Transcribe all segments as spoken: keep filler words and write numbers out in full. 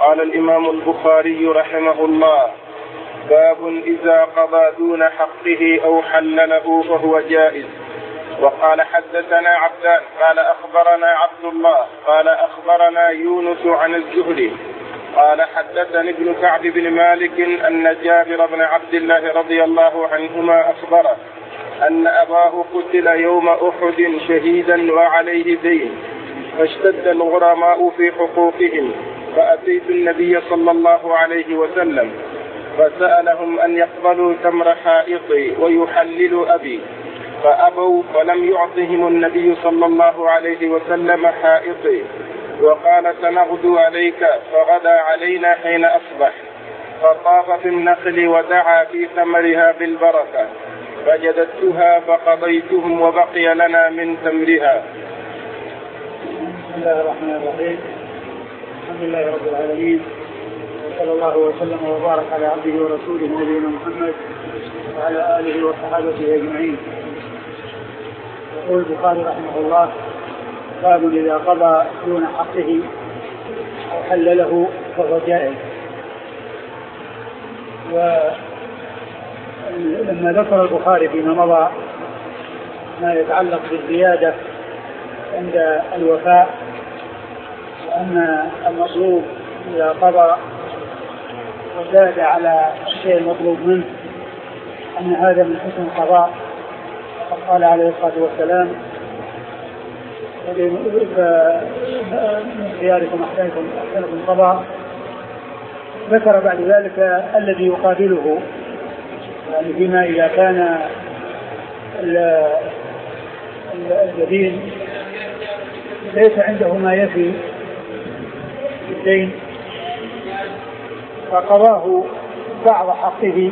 قال الإمام البخاري رحمه الله: باب إذا قضى دون حقه أو حلله فهو جائز. وقال حدثنا عبدان قال أخبرنا عبد الله قال أخبرنا يونس عن الزهري قال حدثني ابن كعب بن مالك أن جابر بن عبد الله رضي الله عنهما أخبره أن أباه قتل يوم أحد شهيدا وعليه دين، فاشتد الغرماء في حقوقهم، فأتيت النبي صلى الله عليه وسلم فسألهم أن يقبلوا تمر حائطي ويحللوا أبي، فأبوا، ولم يعطهم النبي صلى الله عليه وسلم حائطي، وقال: سنغدو عليك، فغدا علينا حين أصبح، فطاف في النخل ودعا في ثمرها بالبركة، فجددتها فقضيتهم وبقي لنا من تمرها. بسم الله الرحمن الرحيم. الحمد لله رب العالمين، وصلى الله وسلم وبارك على عبده ورسوله نبينا محمد وعلى آله وصحابته أجمعين. يقول البخاري رحمه الله: باب إذا قضى دون حقه أو حلله فهو جائز. ولما ذكر البخاري فيما مضى ما يتعلق بالزيادة عند الوفاء، وأن المطلوب إذا قضى وزاد على الشيء المطلوب منه أن هذا من حسن القضاء، وقد قال عليه الصلاة والسلام: من خياركم أحسنكم أحسنكم قضاء. ذكر بعد ذلك الذي يقابله، يعني بما إذا كان الدين ليس عنده ما يفي الدين فقضاه بعض حقه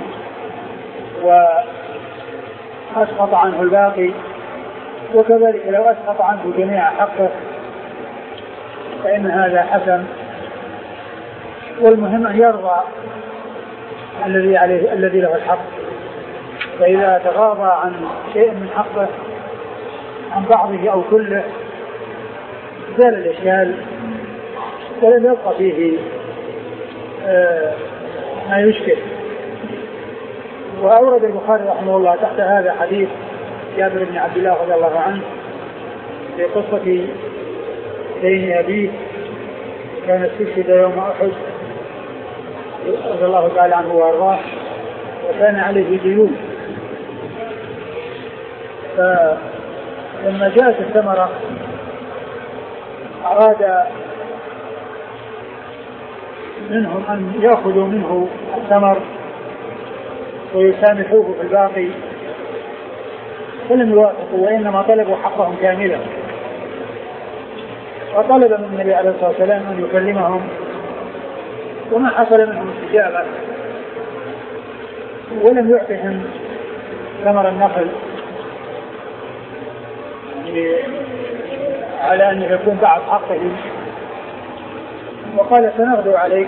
وأسقط عنه الباقي، وكذلك لو أسقط عنه جميع حقه فإن هذا حسن. والمهم أن يرضى الذي عليه الذي له الحق، فإذا تغاضى عن شيء من حقه عن بعضه أو كله زال الإشكال ولم يبقى فيه آه ما يشكل. وأورد البخاري رحمه الله تحت هذا حديث جابر بن عبد الله رضي الله عنه في قصة دين أبيه كان استشهد يوم أحد رضي الله تعالى عنه وأرضاه، وكان عليه ديون. فلما جاءت الثمرة أراد منهم أن يأخذوا منه الثمر ويسامحوه في الباقي، فلم يوافقوا، وإنما طلبوا حقهم كاملا. وطلب من النبي عليه الصلاة والسلام أن يكلمهم، وما حصل منهم استجابة، ولم يعطهم ثمر النخل على أن يكون بعض حقه، وقال: سنغدو عليك،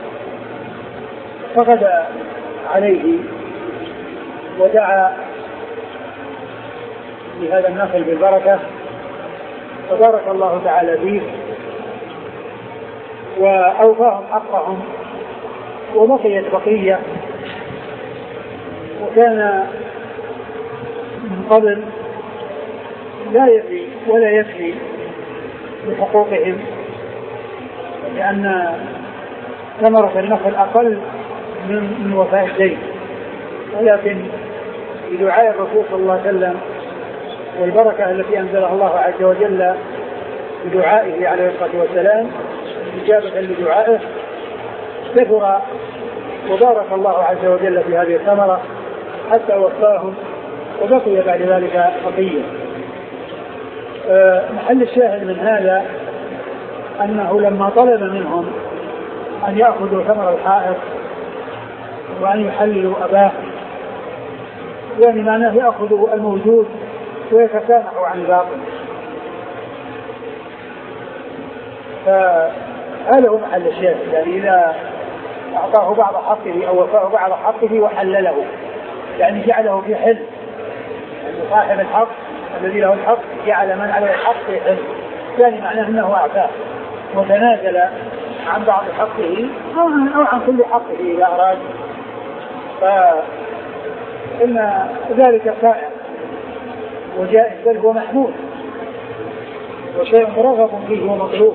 فغدا عليه ودعا بهذا النخل بالبركة، فبارك الله تعالى فيه وأوفاهم حقهم وبقيت بقية. وكان من قبل لا يفي ولا يفي بحقوقهم، لأن ثمرة النخل أقل من وفاء الدين، ولكن بدعاء الرسول صلى الله عليه وسلم والبركة التي أنزلها الله عز وجل بدعائه عليه الصلاة والسلام إجابة لدعائه كثر وبارك الله عز وجل في هذه الثمرة حتى وفاهم، وبقي بعد ذلك بقية. محل الشاهد من هذا أنه لما طلب منهم أن يأخذوا ثمر الحائط وأن يحللوا أباه، يعني معناه يأخذوا الموجود ويتسامحوا عن الباطل، فهذا هو محل الشاهد. يعني إذا أعطاه بعض حقه أو وفاه بعض حقه وحلله، يعني جعله في حل، يعني صاحب الحق الذي له الحق جعل من عليه الحق في حل، يعني معناه أنه أعطاه وتنازل عن بعض حقه أو عن, أو عن كل حقه إذا أراد، فإن ذلك سائر وجائز بل هو محمود وشيء مرغب فيه ومطلوب.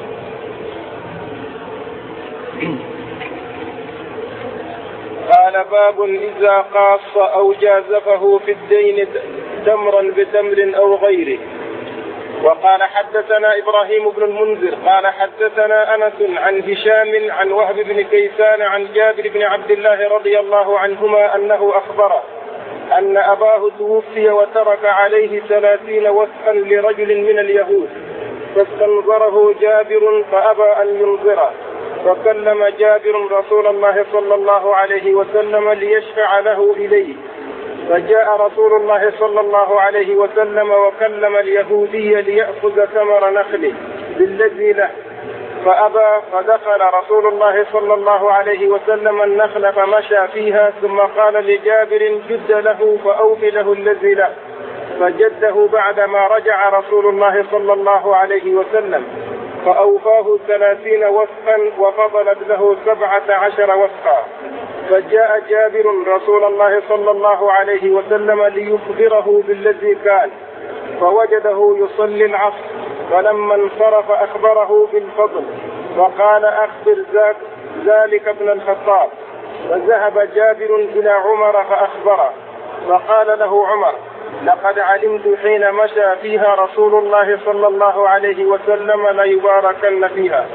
قال باب إذا قاص أو جازفه في الدين تمرا بتمر أو غيره. وقال حدثنا إبراهيم بن المنذر قال حدثنا أنس عن هشام عن وهب بن كيسان عن جابر بن عبد الله رضي الله عنهما أنه أخبره أن أباه توفي وترك عليه ثلاثين وسقا لرجل من اليهود، فاستنظره جابر فأبى أن ينظره، فكلم جابر رسول الله صلى الله عليه وسلم ليشفع له إليه، فجاء رسول الله صلى الله عليه وسلم وكلم اليهودي ليأخذ ثمر نخله بالذي له، فأبى، فدخل رسول الله صلى الله عليه وسلم النخل فمشى فيها، ثم قال لجابر جد له فأوف له الذي له، فجده بعدما رجع رسول الله صلى الله عليه وسلم فأوفاه ثلاثين وسقا وفضلت له سبعة عشر وسقا، فجاء جابر رسول الله صلى الله عليه وسلم ليخبره بالذي كان، فوجده يصلي العصر، فلما انصرف أخبره بالفضل، فقال أخبر ذلك ابن الخطاب، فذهب جابر إلى عمر فأخبره، فقال له عمر لقد علمت حين مشى فيها رسول الله صلى الله عليه وسلم ليباركن فيها.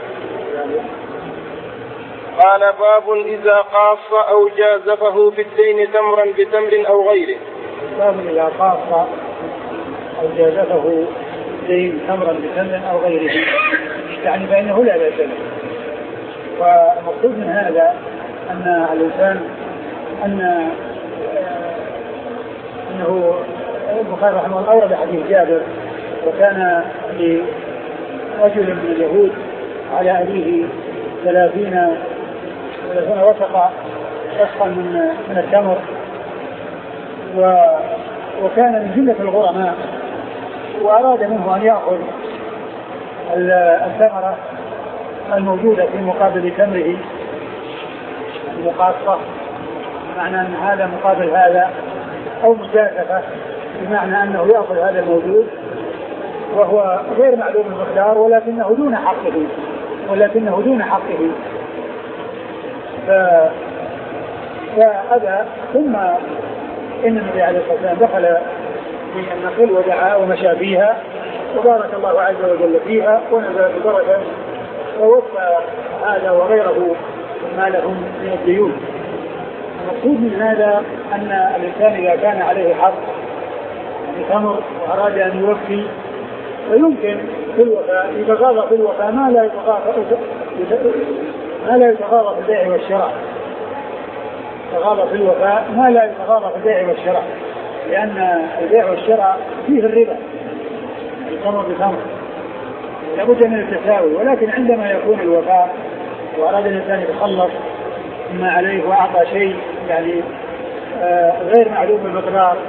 قال باب إذا قاص أو جازفه في الدين تمرا بتمر أو غيره. باب إذا قاص أو جازفه في الدين تمرا بتمر أو غيره، يعني فإنه لا بأس له. والمقصود من هذا أن الإنسان أن أنه البخاري رحمه الله أورد حديث جابر، وكان لرجل من اليهود على أبيه ثلاثين ثلاثين وسقا وسقا من من التمر، وكان من جملة الغرماء، وأراد منه أن يأخذ الثمرة الموجودة في مقابل تمره مقاصة، بمعنى أن هذا مقابل هذا، أو مجازفة بمعنى أنه يأخذ هذا الموجود وهو غير معلوم المقدار ولكنه دون حقه ولكنه دون حقه فهذا. ثم إن النبي عليه الصلاة والسلام دخل في النخل ودعا ومشى فيها وبارك الله عز وجل فيها ونزل ببركة، ووفى هذا وغيره ما لهم من الديون. المقصود من هذا أن الإنسان إذا كان عليه حق بتمر وأراد أن يوفي، فيمكن في الوفاء يتغاضى في الوفاء ما لا يتغاضى ما لا يتغاضى في البيع والشراء، يتغاضى في الوفاء ما لا يتغاضى في البيع والشراء، لأن البيع والشراء فيه الربا، التمر بتمر لابد من التساوي. ولكن عندما يكون الوفاء وأراد الإنسان يتخلص ما عليه وأعطى شيء يعني آه غير معلوم المقدار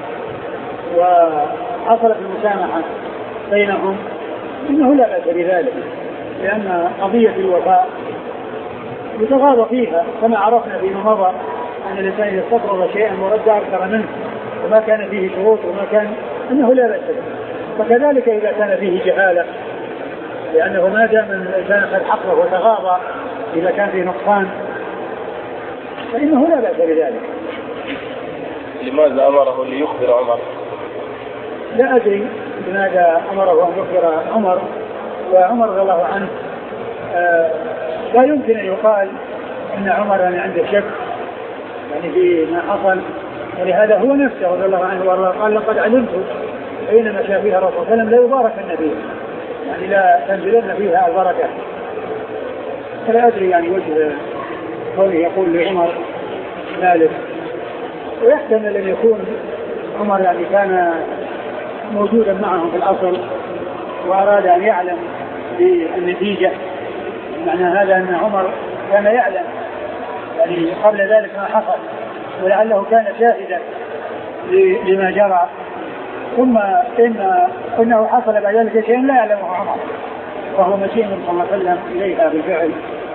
وحصلت المسامحة بينهم، إنه لا بأس بذلك، لأن قضية الوفاء يتغاضى فيها، كما عرفنا فيما مضى أن الإنسان يستقرض شيئا ورد أكثر منه وما كان فيه شروط وما كان، إنه لا بأس به. فكذلك إذا كان فيه جهالة، لأنه ما دام الإنسان أخذ حقه وتغاضى إذا كان فيه نقصان فإنه لا بأس بذلك. لماذا أمره ليخبر عمر؟ لا أدري لماذا أمره أن يخبر عمر، وعمر رضي الله عنه آه لا يمكن أن يقال أن عمر يعني عنده شك يعني في ما حصل، ولهذا هو نفسه رضي الله عنه وارضاه قال لقد علمت حين مشى فيها الرسول صلى الله عليه وسلم لا يبارك النبي، يعني لا تنزلن فيها البركة. فلا أدري يعني وجه قوله يقول لعمر ذلك، ويحتمل أن يكون عمر يعني كان موجودا معهم في الأصل وأراد أن يعلم بالنتيجة، معنى هذا أن عمر كان يعلم يعني قبل ذلك ما حصل، ولعله كان شاهدا لما جرى، ثم إن إنه حصل بعد ذلك شيء لا يعلمه عمر، وهو مشيء من صلى الله عليه وسلم إليها بالفعل.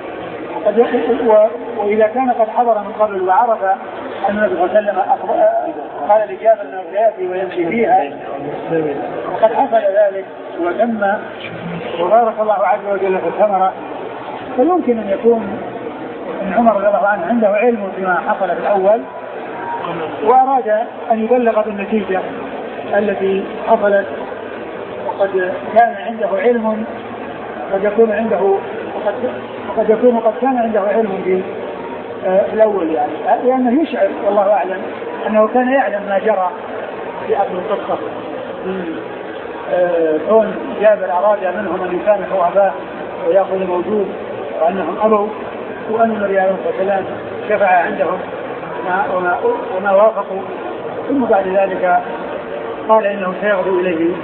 وإذا كان قد حضر من قبل وعرف أن النبي صلى الله عليه وسلم قال لجابر أنه سيأتي ويمشي فيها وقد حصل ذلك وتم وبارك الله عز وجل في الثمرة، فيمكن أن يكون أن عمر رضي الله عنه عنده علم بما حصل في الأول وأراد أن يبلغ بالنتيجة التي حصلت، وقد كان عنده علم قد يكون عنده وقد, وقد يكون قد كان عنده علم في الأول يعني لأنه يشعر والله أعلم أنه كان يعلم ما جرى في أصل القصة. كون جابر أراد منهم أن يسامحوا أباه ويأخذ الموجود وأنهم أبوا، وأن النبي عليه الصلاة والسلام شفع عندهم وما, وما وافقوا، ثم بعد ذلك قال إنه سيغدو إليه.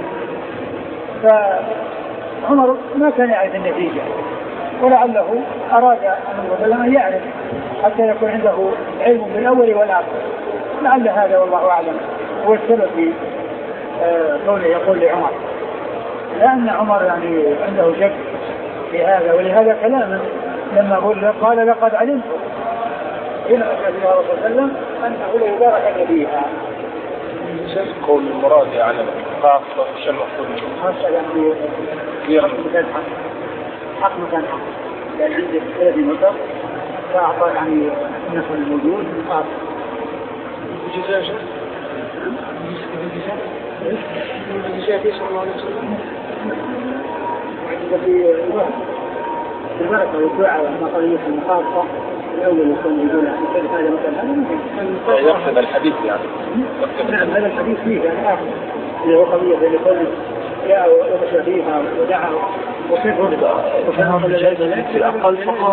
فعمر ما كان يعرف النتيجة، ولعله أراد أن يعرف حتى يكون عنده علم بالأول والآخر، لعل هذا والله أعلم هو السبب في كونه يقول لعمر، لأن عمر يعني عنده شك في هذا، ولهذا كلامه لما قال قال لقد علمت إن أشهد يا رسول الله وسلم أنه لا يبارك فيها. قول المراد يعني خاصة شو المقصود؟ خاصة يعني حق مكان حق حق مكان حق، يعني عندك الذي مطر فأعطى يعني النفر الموجود من خاص بجزاجة بجزاجة صلى الله عليه وسلم في البركة والدعاء والمقالية المخاصة الأول يكون يقول هذا مثلا يقصد الحديث يعني. نعم هذا الحديث فيه يعني آخر اللي هو قضية اللي كل جاء ومشى فيها ودعا وكيف رفض وكان في الأقل فقار.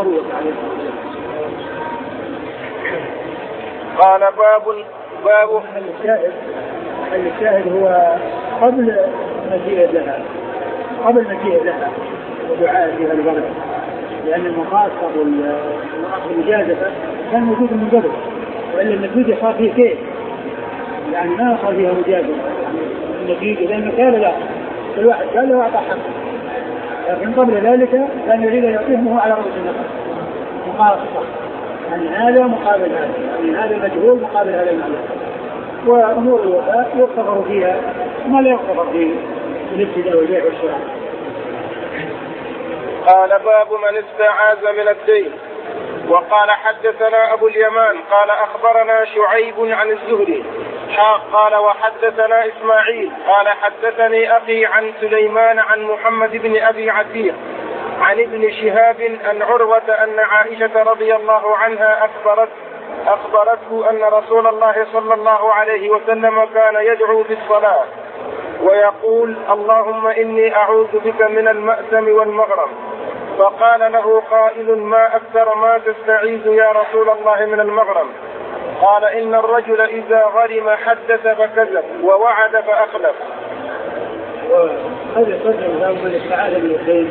قال باب باب الشاهد الشاهد هو قبل مجيء لها قبل مجيء لها ودعاء فيها البركة، لأن المخاصة والمجازفة كان موجود من قبل، وإلا النتيجة صار فيه كيف يعني ما صار فيها مجازفة النتيجة، لأنه كان لا كل واحد قال له أعطى حقه، لكن قبل ذلك كان يريد أن يعطيه على رؤوس النخل مخاصة، يعني هذا مقابل هذا، يعني هذا المجهول مقابل هذا المعلوم. وأمور الوفاء يغتفر فيها ما لا يغتفر في الابتداء والبيع والشراء. قال باب من استعاذ من الدين. وقال حدثنا أبو اليمان قال أخبرنا شعيب عن الزهري قال وحدثنا إسماعيل قال حدثني أخي عن سليمان عن محمد بن أبي عتيق عن ابن شهاب أن عروة أن عائشة رضي الله عنها أخبرت أخبرته أن رسول الله صلى الله عليه وسلم كان يدعو في الصلاة ويقول اللهم إني أعوذ بك من المأثم والمغرم، فقال له قائل ما أكثر ما تستعيذ يا رسول الله من المغرم؟ قال إن الرجل إذا غرم حدث فكذب ووعد فأخلف. وهذا صدر له من السعادة من الدين،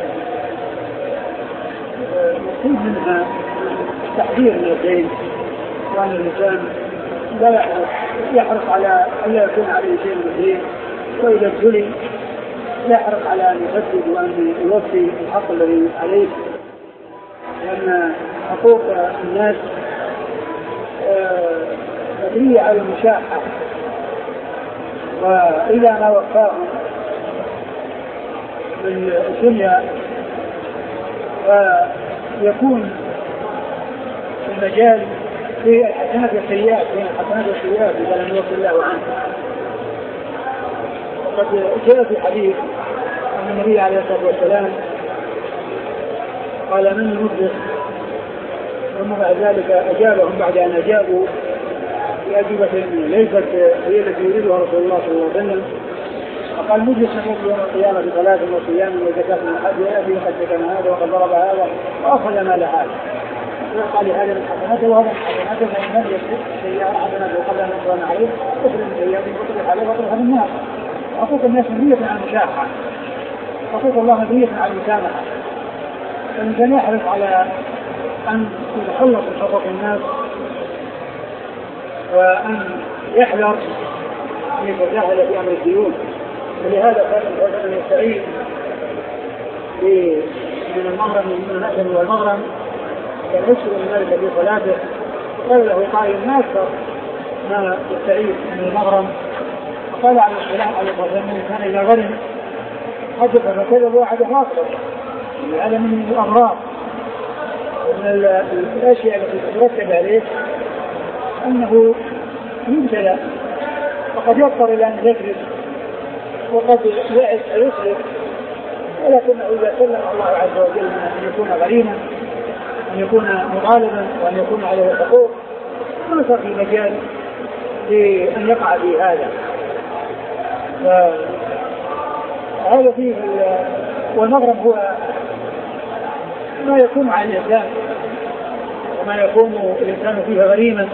مفهوم منها تحذير من الدين، وأن الإنسان لا يحرص على أن لا يكون عليه شيء من الدين، وإذا ابتلي يحرص على أن يسدد وأن يوفي الحق الذي عليه، لأن حقوق الناس مبنية على المشاحة، وإذا ما وفاهم من الدنيا فيكون المجال في الحسنات والسيئات بين الحسنات والسيئات إذا لم يوفي الله عنه. وقد جاء في الحديث أن النبي عليه الصلاة والسلام قال من المفلس، ثم بعد ذلك أجابهم بعد أن أجابوا بأجوبة ليست هي التي يريدها رسول الله صلى الله عليه وسلم، فقال مجلس نقول يوم القيامة بصلاة وصيام وزكاة وحج وأبي وقد سكن هذا وقد ضرب هذا وأخذ مال هذا، قال هذا من حسناته وهذا من حسناته، فإن لم يكن سيئة حسناته قبل أن يكون عليه وكل من سيئاته وكل عليه وكل من الناس. حقوق الناس مبنية على المشاحة، حقوق الله مبنية على المسامحة، فالإنسان يحرص على أن يتخلص من حقوق الناس وأن يحذر أن يتجاهل في أمر الديون. ولهذا كان الإنسان يستعين من المغرم من المأثم والمغرم كان يسر ذلك في صلاته. قال له قائل ما أكثر ما يستعيد من المغرم؟ قال على السلام عليه الصلاة والسلام كان إذا غرم حدث فكذب واحد فاصل. هذا من الأمراض ومن الأشياء التي تترتب عليه أنه يبتلى وقد يضطر إلى أن يكذب وقد يسرق، ولكنه إذا سلم الله عز وجل من أن يكون غريما أن يكون مطالبا وأن يكون عليه حقوق ما صار في مجال لأن يقع في هذا. فهذا فيه والمغرب هو ما يكون على الإنسان وما يكون الإنسان فيه غريما.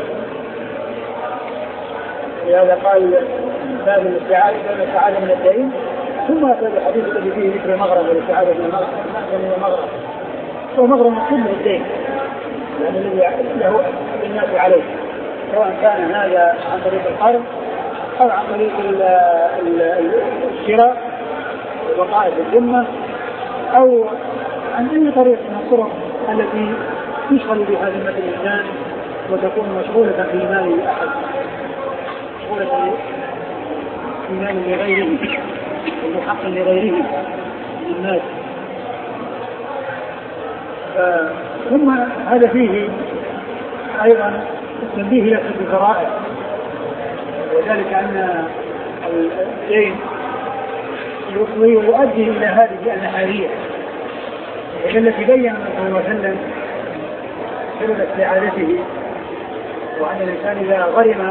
لهذا قال باب الاستعاذة الاستعاذة من الدين، ثم أتى الحديث الذي فيه ذكر المغرب والاستعاذة من المغرب. ومغرب كله الدين يعني الذي له الناس عليه، سواء كان هذا عن طريق القرض أو عن طريق الشراء وبقاء الذمة أو عن أي طريق من الطرق التي تشغل بها ذمة الإنسان وتكون مشغولة في مال أحد، مشغولة في مال لغيره ومحق لغيره من الناس. ثم هذا فيه أيضا التنبيه لك بالفرائض، وذلك أن الدين يؤدي إلى هذه النحارية التي بين صلى الله عليه وسلم سبب استعادته، وأن الإنسان إذا غرم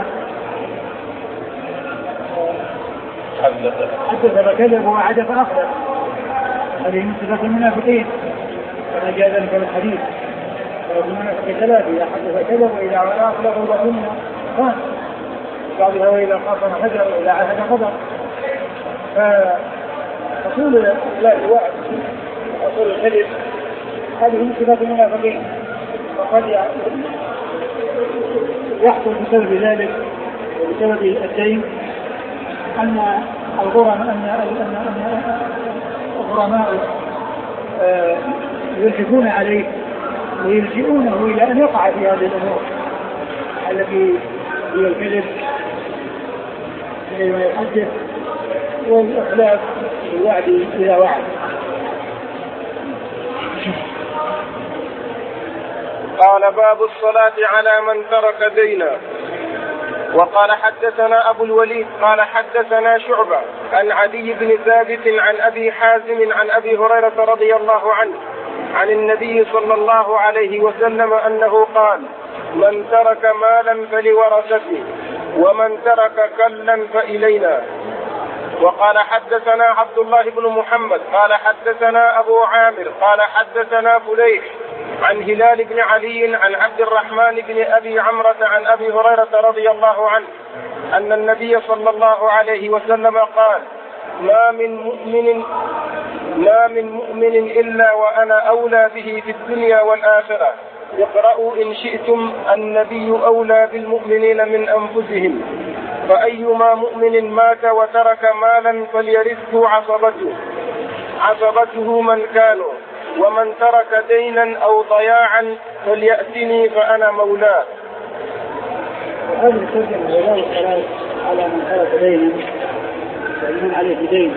حدث فكذب وعد فأخلف، هذه من صفات المنافقين كما جاء ذلك في الحديث. المنافق ثلاثة: إذا حدث كذب وإذا أخلف وظن خان، بعضها وإذا خاصم حذر وإذا عهد غدر. فرسول الله الوعد وصول الكذب هذه من صفات المنافقين، وقد يحصل بسبب ذلك وبسبب الدين أن الغرماء أن الغرماء يلحقون عليه ويلجئونه إلى أن يقع في هذه الأمور التي هي الكذب فيما يحدث والإخلاف الوعد إلى وعد. قال: باب الصلاة على من ترك دينا. وقال: حدثنا أبو الوليد قال حدثنا شعبة عن عدي بن ثابت عن أبي حازم عن أبي هريرة رضي الله عنه عن النبي صلى الله عليه وسلم أنه قال: من ترك مالا فلورثته ومن ترك كلا فإلينا. وقال: حدثنا عبد الله بن محمد قال حدثنا أبو عامر قال حدثنا فليح عن هلال بن علي عن عبد الرحمن بن أبي عمرة عن أبي هريرة رضي الله عنه أن النبي صلى الله عليه وسلم قال: ما من مؤمن ما من مؤمن إلا وأنا أولى به في الدنيا والآخرة. اقرأوا إن شئتم: النبي أولى بالمؤمنين من أنفسهم. فأيما مؤمن مات وترك مالا فليرثه عصبته عصبته من كانوا، ومن ترك دينا أو ضياعا فليأتني فأنا مولاه. هذه الترجمة ولا الصلاة على من ترك دينا فإن عليه دين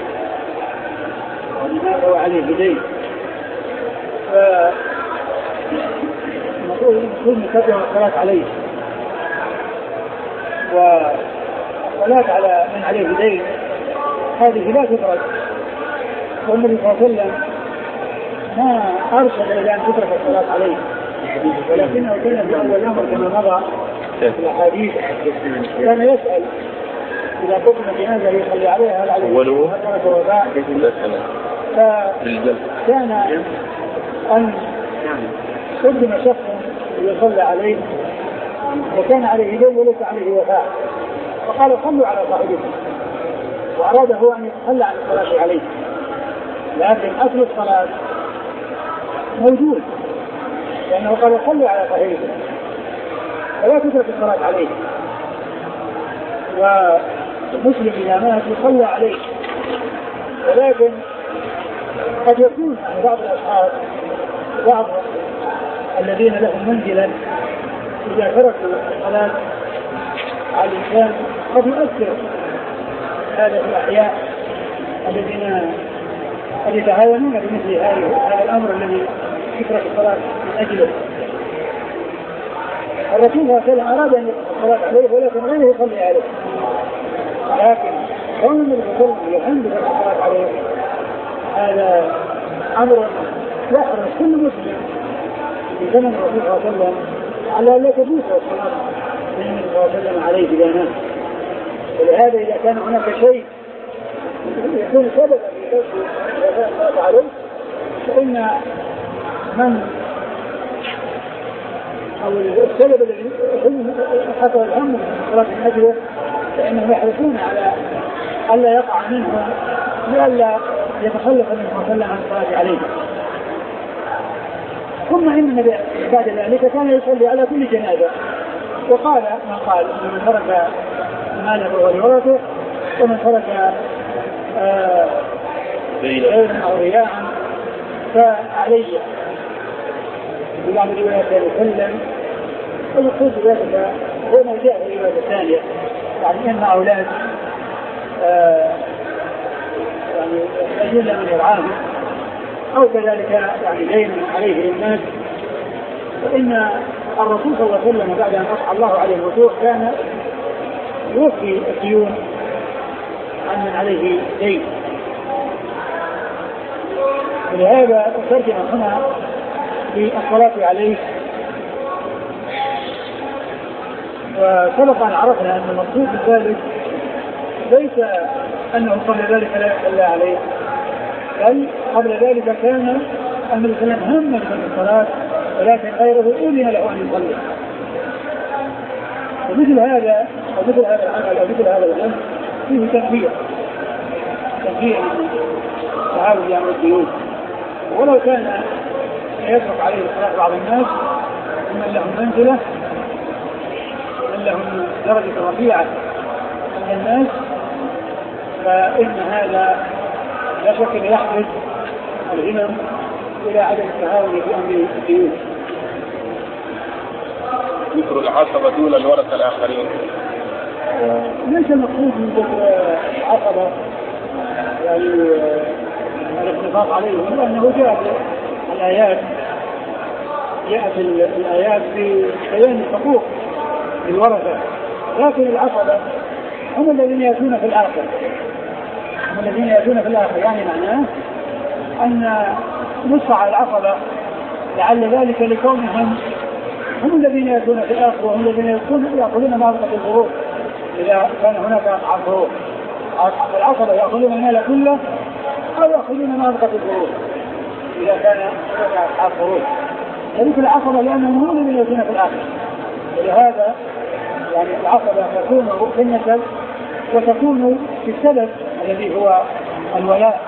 ومن هو عليه دين، فنقول كل مكبر الصلاة عليه، والصلاة على من عليه دين هذه لا تدرك، والنبي صلى الله عليه وسلم ما أرشد إلى أن تترك الصلاة عليه، ولكنه كان في أول الأمر كما مضى في الحديث كان يسأل إذا قسم جنازة يصلي عليها هل عليه هل وباء، فكان أن قدم شخص يصلي عليه وكان عليه دين وليس عليه وفاء، فقال: صلوا على صاحبكم، وأراد هو أن يتخلى عن الصلاة عليه، لكن أصل الصلاة موجود لأنه قال: صلوا على صاحبكم، فلا تترك الصلاة عليه. ومسلم إذا مات يصلى عليه، ولكن وقد يكون بعض الأصحاب بعض الذين لهم منزلة إذا تركوا الصلاة على الإنسان قد يؤثر هذا في الأحياء الذين قد يتهاونون بمثل هذا الأمر الذي يترك الصلاة من أجله. الرسول صلى الله عليه وسلم أراد أن يترك الصلاة عليه ولكن غيره يصلي عليه، لكن كون الرسول يحمد الصلاة عليه هذا أمر يحرص كل مسلم في زمن الرسول صلى الله عليه وسلم على لا تجوز الصلاة من صلى الله عليه وسلم عليه إذا مات. ولهذا إذا كان هناك شيء يكون سببا في كشف الصلاة عليه فإن من أو السبب الذي حصل الهم من الصلاة من أجله فإنهم يحرصون على ألا يقع منه لئلا يتخلف النبي صلى الله عليه وسلم عن الصلاة عليه. ثم إن النبي بعد ذلك كان يصلي على كل جنازة، وقال ما قال من ترك ماله ولورثه ومن ترك غير أو رياء فعلي بلعب رواية يسلم. ويقول ذلك هو ما جاء في الرواية الثانية، يعني إن أولاد آه يعني يجوز من يرعاهم أو كذلك يعني دين عليه للناس. فإن الرسول صلى الله عليه وسلم بعد أن أصحى الله عليه الوثوق كان يوفي الديون عن من عليه دين. ولهذا أترجم هنا في الصلاة عليه. وسبق أن عرفنا أن المقصود بذلك ليس أنه قبل ذلك لا يصلى عليه، بل قبل ذلك كان النبي صلى الله عليه وسلم هم من الصلاة ولكن غيره أذن له أن يصلي. ومثل هذا أو مثل هذا العمل أو مثل هذا العمل فيه تنفير تنفير من تعاود يعمل الديون. ولو كان يترك عليه الصلاة بعض الناس من لهم منزلة ومن لهم درجة رفيعة من الناس فإن هذا لا شك أن يحدث الهمم إلى عدم التهاون في أمر الديون. ذكر العصبة دون الورثة الآخرين ليس المقصود من ذكر العصبة يعني الاتفاق عليه، لأنه جاء الآيات جاءت الآيات في بيان الحقوق للورثة، لكن العصبة هم الذين يأتون في الآخر هم الذين يأتون في الآخر يعني معناه أن نص على العصبة لعل ذلك لكونهم هم الذين يأتون في الآخر وهم الذين يأخذون مالك الفروض إذا كان هناك أصحاب فروض. العصبة يأخذون المال كله أو يأخذون مالك الفروض إذا كان هناك أصحاب فروض. ذلك العصبة لأنهم هم الذين يأتون في الآخر، ولهذا يعني العصبة تكون في النسب وتكون في السبب الذي هو الولاء.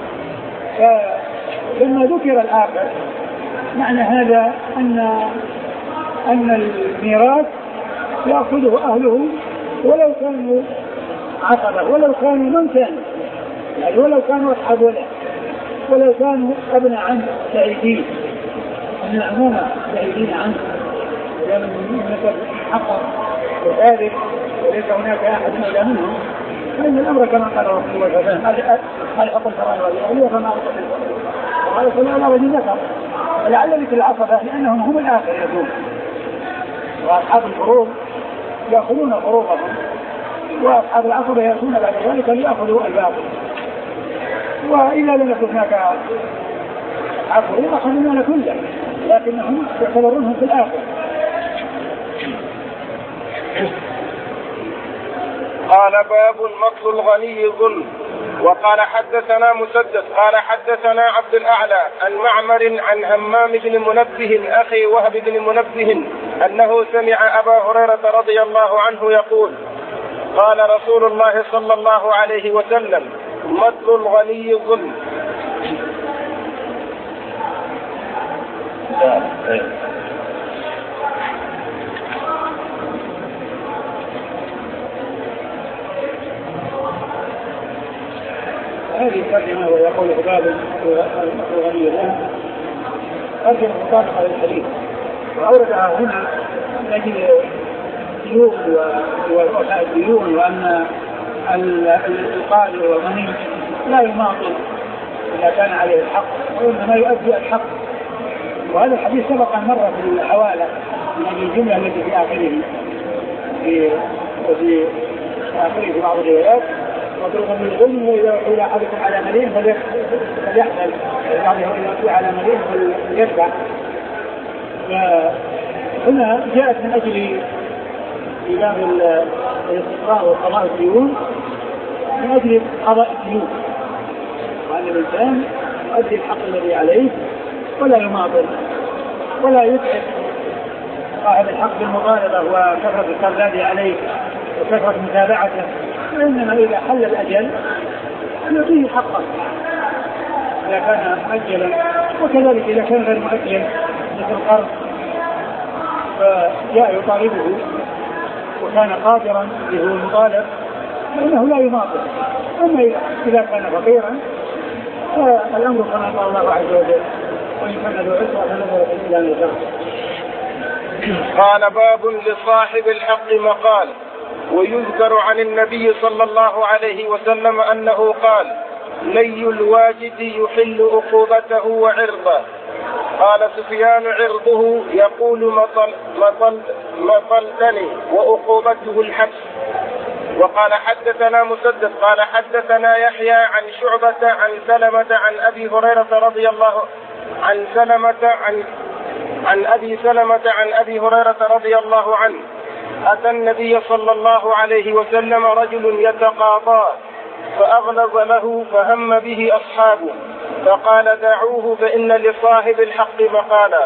فلما ذكر الآخر معنى هذا أن أن الميراث يأخذه أهله ولو كانوا عصبة ولو كانوا من كانوا يعني ولو كانوا أصحاب ولا ولو كانوا أبناء عم سعيدين أن عموما سعيدين عنه لأن النسب حقا وثابت وليس هناك أحد مولى منهم، فإن الأمر كما قال رسول الله صلى الله عليه وسلم هذا حق الفرائض والأولياء فما أرسل الفرائض وقال صلى الله عليه وسلم لعل مثل العصبة لأنهم هم الآخر يأخذون وأصحاب الفروض يأخذون فروضهم وأصحاب العصبة يأخذون بعد ذلك ليأخذوا الباقي. وإذا لم يكن هناك أصحاب فروض أخذون كله لكنهم يعتبرونهم في الآخر. قال باب مطل الغني ظلم. وقال حدثنا مسدد قال حدثنا عبد الأعلى عن معمر عن همام بن منبه أخي وهب بن منبه أنه سمع أبا هريرة رضي الله عنه يقول قال رسول الله صلى الله عليه وسلم مطل الغني ظلم. هذه الترجمة ويقول باب الغني الآن أرجع مطابقة للحديث وأوردها هنا من أجل الديون ووفاء الديون وأن القادر والغني لا يماطل إذا كان عليه الحق وإنما يؤدي الحق. وهذا الحديث سبق أن مر في الحوالة من أجل الجملة التي في آخره في وفي آخره في بعض الروايات وطلب من الظلم وإذا وحول أحدكم على مليء فليحمل بعضهم إذا وحول على مليء فليتبع. فهنا جاءت من أجل باب الاستقراء وقضاء الديون من أجل قضاء الديون وأن الإنسان يؤدي الحق الذي عليه ولا يماطل ولا يتعب صاحب الحق بالمغالبة وكثرة الكذاب عليه وكثرة متابعته، وإنما إذا حل الأجل يعطيه حقه إذا كان مؤجلا، وكذلك إذا كان غير مؤجل مثل القرض فجاء يطالبه وكان قادرا به المطالب فإنه لا يماطل. أما إذا كان فقيرا فالأمر كما قال الله عز وجل وإن كان ذو عسرة فنظرة إلى ميسرة. قال باب لصاحب الحق مقال. ويذكر عن النبي صلى الله عليه وسلم أنه قال لي الواجد يحل عقوبته وعرضه. قال سفيان عرضه يقول مطل مطل مطلتني وعقوبته الحبس. وقال حدثنا مسدد قال حدثنا يحيى عن شعبة عن سلمة عن أبي هريرة رضي الله عن سلمة عن عن أبي سلمة عن أبي هريرة رضي الله عنه أتى النبي صلى الله عليه وسلم رجل يتقاضى فأغلظ له فهم به أصحابه فقال دعوه فإن لصاحب الحق مقالا.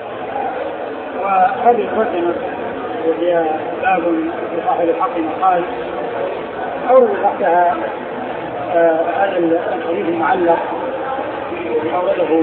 وهذه الترجمة وهي باب لصاحب الحق مقال أورد تحتها هذا الحديث المعلق أورده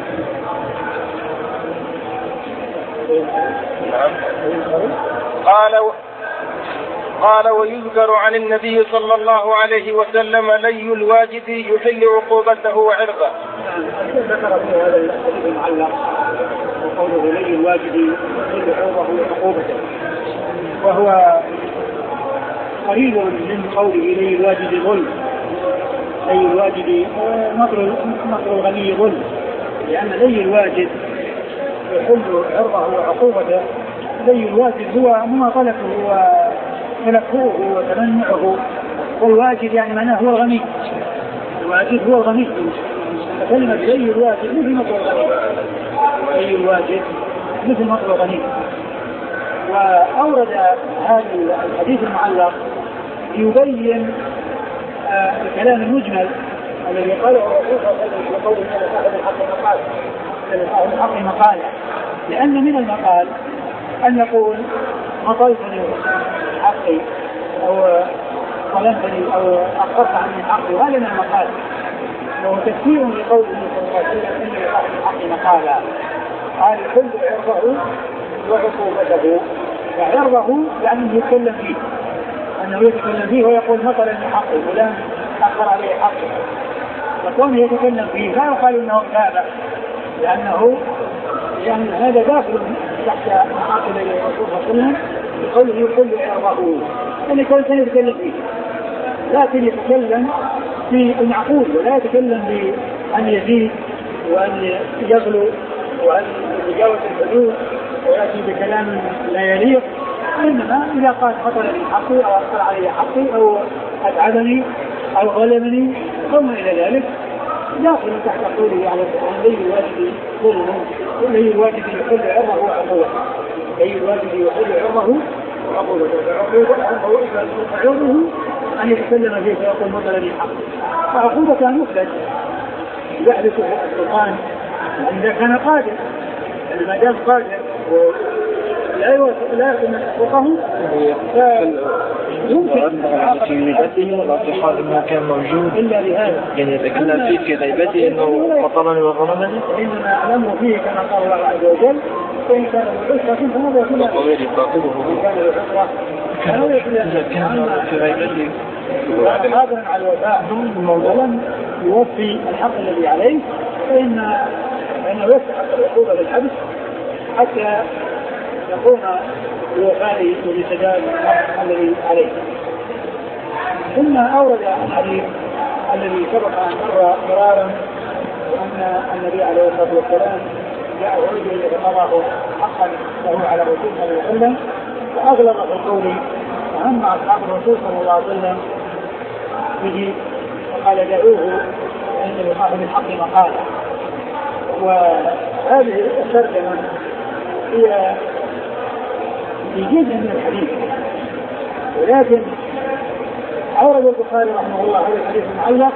قال قال ويذكر عن النبي صلى الله عليه وسلم لي الواجد يحل عقوبته وعرضه. ذكر في هذا الحديث المعلق وقوله لي الواجد يحل عرضه وعقوبته، وهو قريب من قوله لي الواجد ظلم. لي الواجد مطر الغني ظلم، لأن لي الواجد يحل عرضه وعقوبته. لي الواجد هو مماطلته وتلفوه وتمنعه، والواجد يعني معناه هو الغني. الواجد هو الغني، فكلمة لي الواجد مثل مطر الغني. لي الواجد مثل مطر الغني. وأورد هذا الحديث المعلق يبين آه الكلام المجمل الذي قاله الرسول صلى الله عليه وسلم في قوله صاحب الحق مقال صاحب الحق مقال. لأن من المقال أن نقول مطلتني حقي أو ظلمتني أو أخرت عني حقي، هذا من المقال، وهو تفسير لقوله صلى الله عليه وسلم إن لصاحب الحق مقالا. قال كل عرضه وعقوبته، فعرضه لأنه يتكلم فيه، أنه يتكلم فيه ويقول مثلا لحقه فلان أخر عليه حقه، وكونه يتكلم فيه لا يقال إنه تابع، لأنه يعني هذا داخل تحت معاقل الرسول صلى الله عليه وسلم بقوله يحل عرضه، يعني كل شيء يتكلم فيه، لكن يتكلم في المعقول ولا يتكلم بأن يزيد وأن يغلو وأن يتجاوز الحدود ويأتي بكلام لا يليق. إنما إذا قال خطر لي حقي أو أخطر علي حقي أو أتعبني أو ظلمني أو ما إلى ذلك داخل تحت قوله على لي الواجب ظلم، لي الواجب يحل عرضه وعقوبته، لي الواجب يحل عرضه وعقوبته. عرضه أن يتكلم فيه فيقول مثلا لي حقي، وعقوبته مفلت يحدث السلطان إذا كان قادر، ما دام قادر لا يوافق لا يكون حقوقه يمكن في غيبته ولا في حال ما كان موجود إلا بهذا، يعني إذا كنا فيه في غيبته إنه مطلني وظلمني، إنما الأمر فيه كما قال الله عز وجل فإن كان بالعسرة فنظر كله إن كان بالعسرة إذا كان في غيبته قادرا على الوفاء ولم يوفي الحق الذي عليه فإن فإنه يستحق العقوبة بالحبس حتى يقوم بوفائه وبسداد الحق الذي عليه. ثم أورد الحديث الذي سبق أن مر مرارا أن النبي عليه الصلاة والسلام جاء رجل يتقاضاه حقا له على رسول الله صلى الله عليه وسلم وأغلب في القول وهم أصحاب الرسول صلى الله عليه وسلم به وقال دعوه فإن لصاحب الحق مقالا. وهذه الترجمة هي في جزء من الحديث ولكن أورد البخاري رحمه الله هذا الحديث المعلق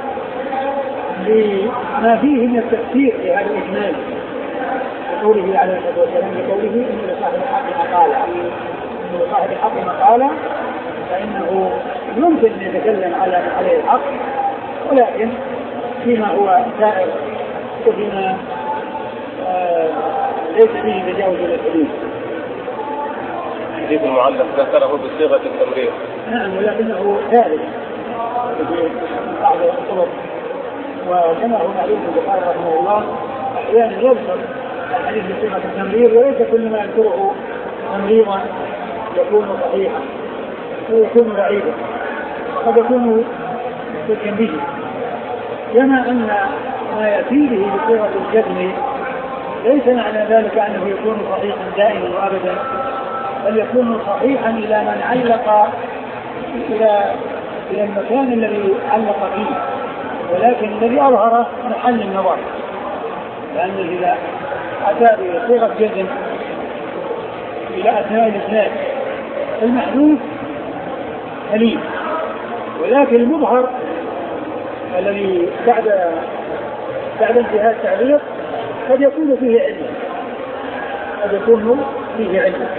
لما فيه من التفسير لهذا الإجمال بقوله عليه الصلاة والسلام بقوله إن لصاحب الحق مقالا إن لصاحب الحق مقالا فإنه يمكن أن يتكلم على عليه الحق ولكن فيما هو سائر وفيما آه ليس فيه تجاوز للحدود. الحديث المعلق ذكره بصيغة التمرير. نعم ولكنه ثالث في بعض الطرق وكما هو معلوم البخاري رحمه الله أحيانا يذكر الحديث بصيغة التمرير وليس كل ما يذكره تمريرا يكون صحيحا ويكون ضعيفا قد يكون مستدلا به كما أن ما يأتي به بصيغة الجزم ليس معنى ذلك أنه يكون صحيحا دائما وأبدا بل يكون صحيحا إلى من علق إلى إلى المكان الذي علق فيه ولكن الذي أظهر محل النظر لأنه إذا أتى بصيغة جزم إلى أثناء الإسناد المحذوف سليم ولكن المظهر الذي بعد بعد انتهاء التعليق قد يكون فيه علم قد يكون فيه علم.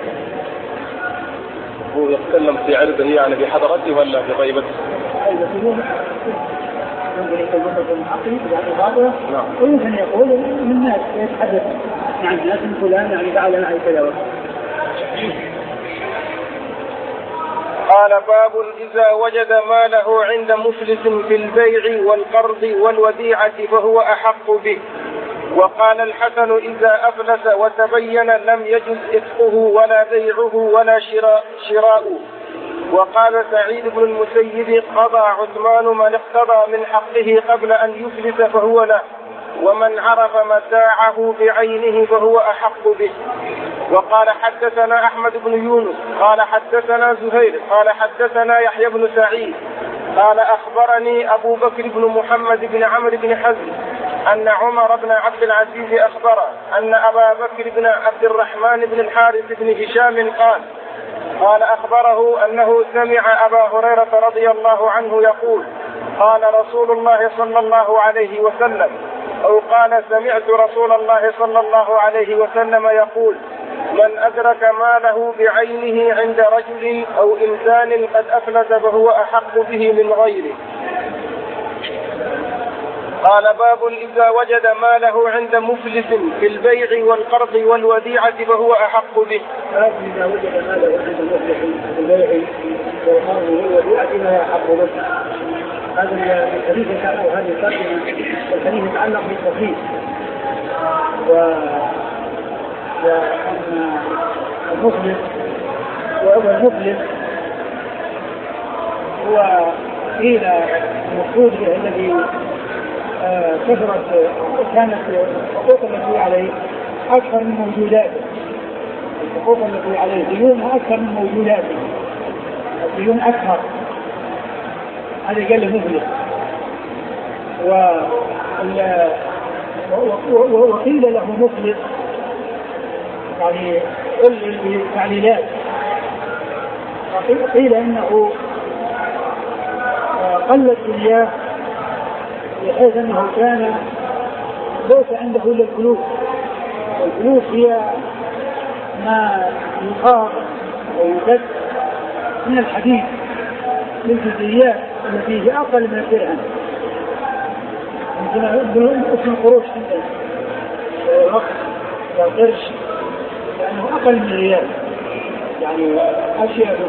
هو يتكلم في عرضه يعني بحضرته ولا في غيبته؟ يمكن ويمكن يقول من الناس يتحدث عن الناس من فلان يعني فعل معي كذا. قال باب إذا وجد ماله عند مفلس في البيع والقرض والوديعة فهو أحق به. وقال الحسن إذا أفلس وتبين لم يجز إتقه ولا بيعه ولا شراء شراؤه. وقال سعيد بن المسيب قضى عثمان من اقتضى من حقه قبل أن يفلس فهو له ومن عرف متاعه بعينه فهو أحق به. وقال حدثنا أحمد بن يونس قال حدثنا زهير قال حدثنا يحيى بن سعيد قال أخبرني أبو بكر بن محمد بن عمرو بن حزم أن عمر بن عبد العزيز أخبره أن أبا بكر بن عبد الرحمن بن الحارث بن هشام قال قال أخبره أنه سمع أبا هريرة رضي الله عنه يقول قال رسول الله صلى الله عليه وسلم أو قال سمعت رسول الله صلى الله عليه وسلم يقول من أدرك ماله بعينه عند رجل أو إنسان قد أفلس فهو أحق به من غيره. قال باب إذا وجد ماله عند مفلس في البيع والقرض والوديعة فهو أحق به. باب إذا وجد ماله عند مفلس في البيع والقرض والوديعة فهو أحق به. هذا الحديث يتعلق هذه الترجمة الحديث يتعلق بالتفريط وأن المفلس والمفلس هو قيل المقصود به الذي كثرت كانت الحقوق التي عليه أكثر من موجوداته الحقوق التي عليه ديونها أكثر من موجوداته الديون أكثر هذا قال له مفلس. وقيل له مفلس يعني قل بالتعليلات قيل إنه قلت دنياه بحيث أنه كان ليس عنده إلا الفلوس والفلوس هي ما يقار ويكد من الحديد للجزئيات التي هي أقل من الدرهم مثل اسم القروش عندنا الرقم والقرش لأنه أقل من الريال يعني أشياء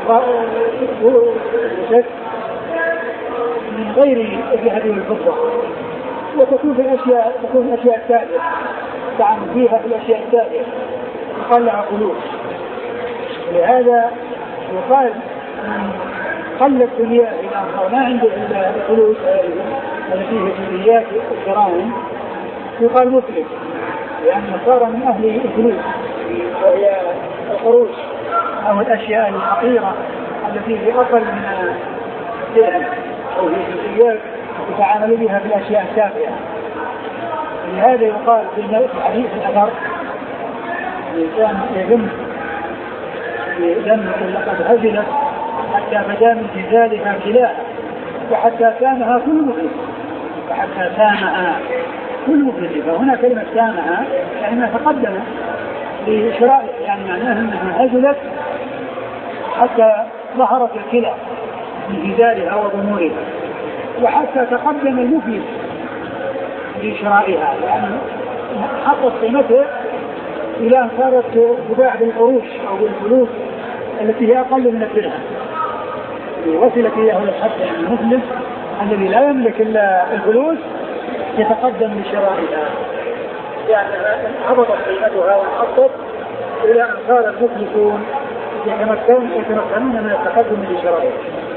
وشك من غير الذهب والفضة وتكون في الأشياء تكون الأشياء التالية طعن فيها في الأشياء التالية يقال لها خلوص. لهذا يقال قل الدنيا الآخر ما عنده إلا الفلوس التي هي جزئيات الكرائم يقال مفلس، لأنه صار من أهل الفلوس وهي القروش أو الأشياء الحقيرة التي هي أقل من الدرهم أو هي جزئيات يتعامل بها في الأشياء التافهة. لهذا يقال في الحديث الأثر الإنسان يذم يذم لقد هزلت حتى بدا من جزالها كلاها وحتى سامها كل مفلس وحتى سامها كل مفلس. فهنا كلمة سامها يعني ما تقدم لشرائع، يعني معناها أنها هزلت حتى ظهرت الكلى من جزالها وضمورها وحتى تقدم المفلس لشرائها، يعني حطت قيمته إلى أن صارت تباع بالقروش أو بالفلوس التي هي أقل من الدرهم. وصلت إليه الحد المفلس الذي لا يملك إلا الفلوس يتقدم لشرائها، يعني هبطت قيمتها وانحطت إلى أن صار المفلسون يتمكنون من التقدم لشرائها.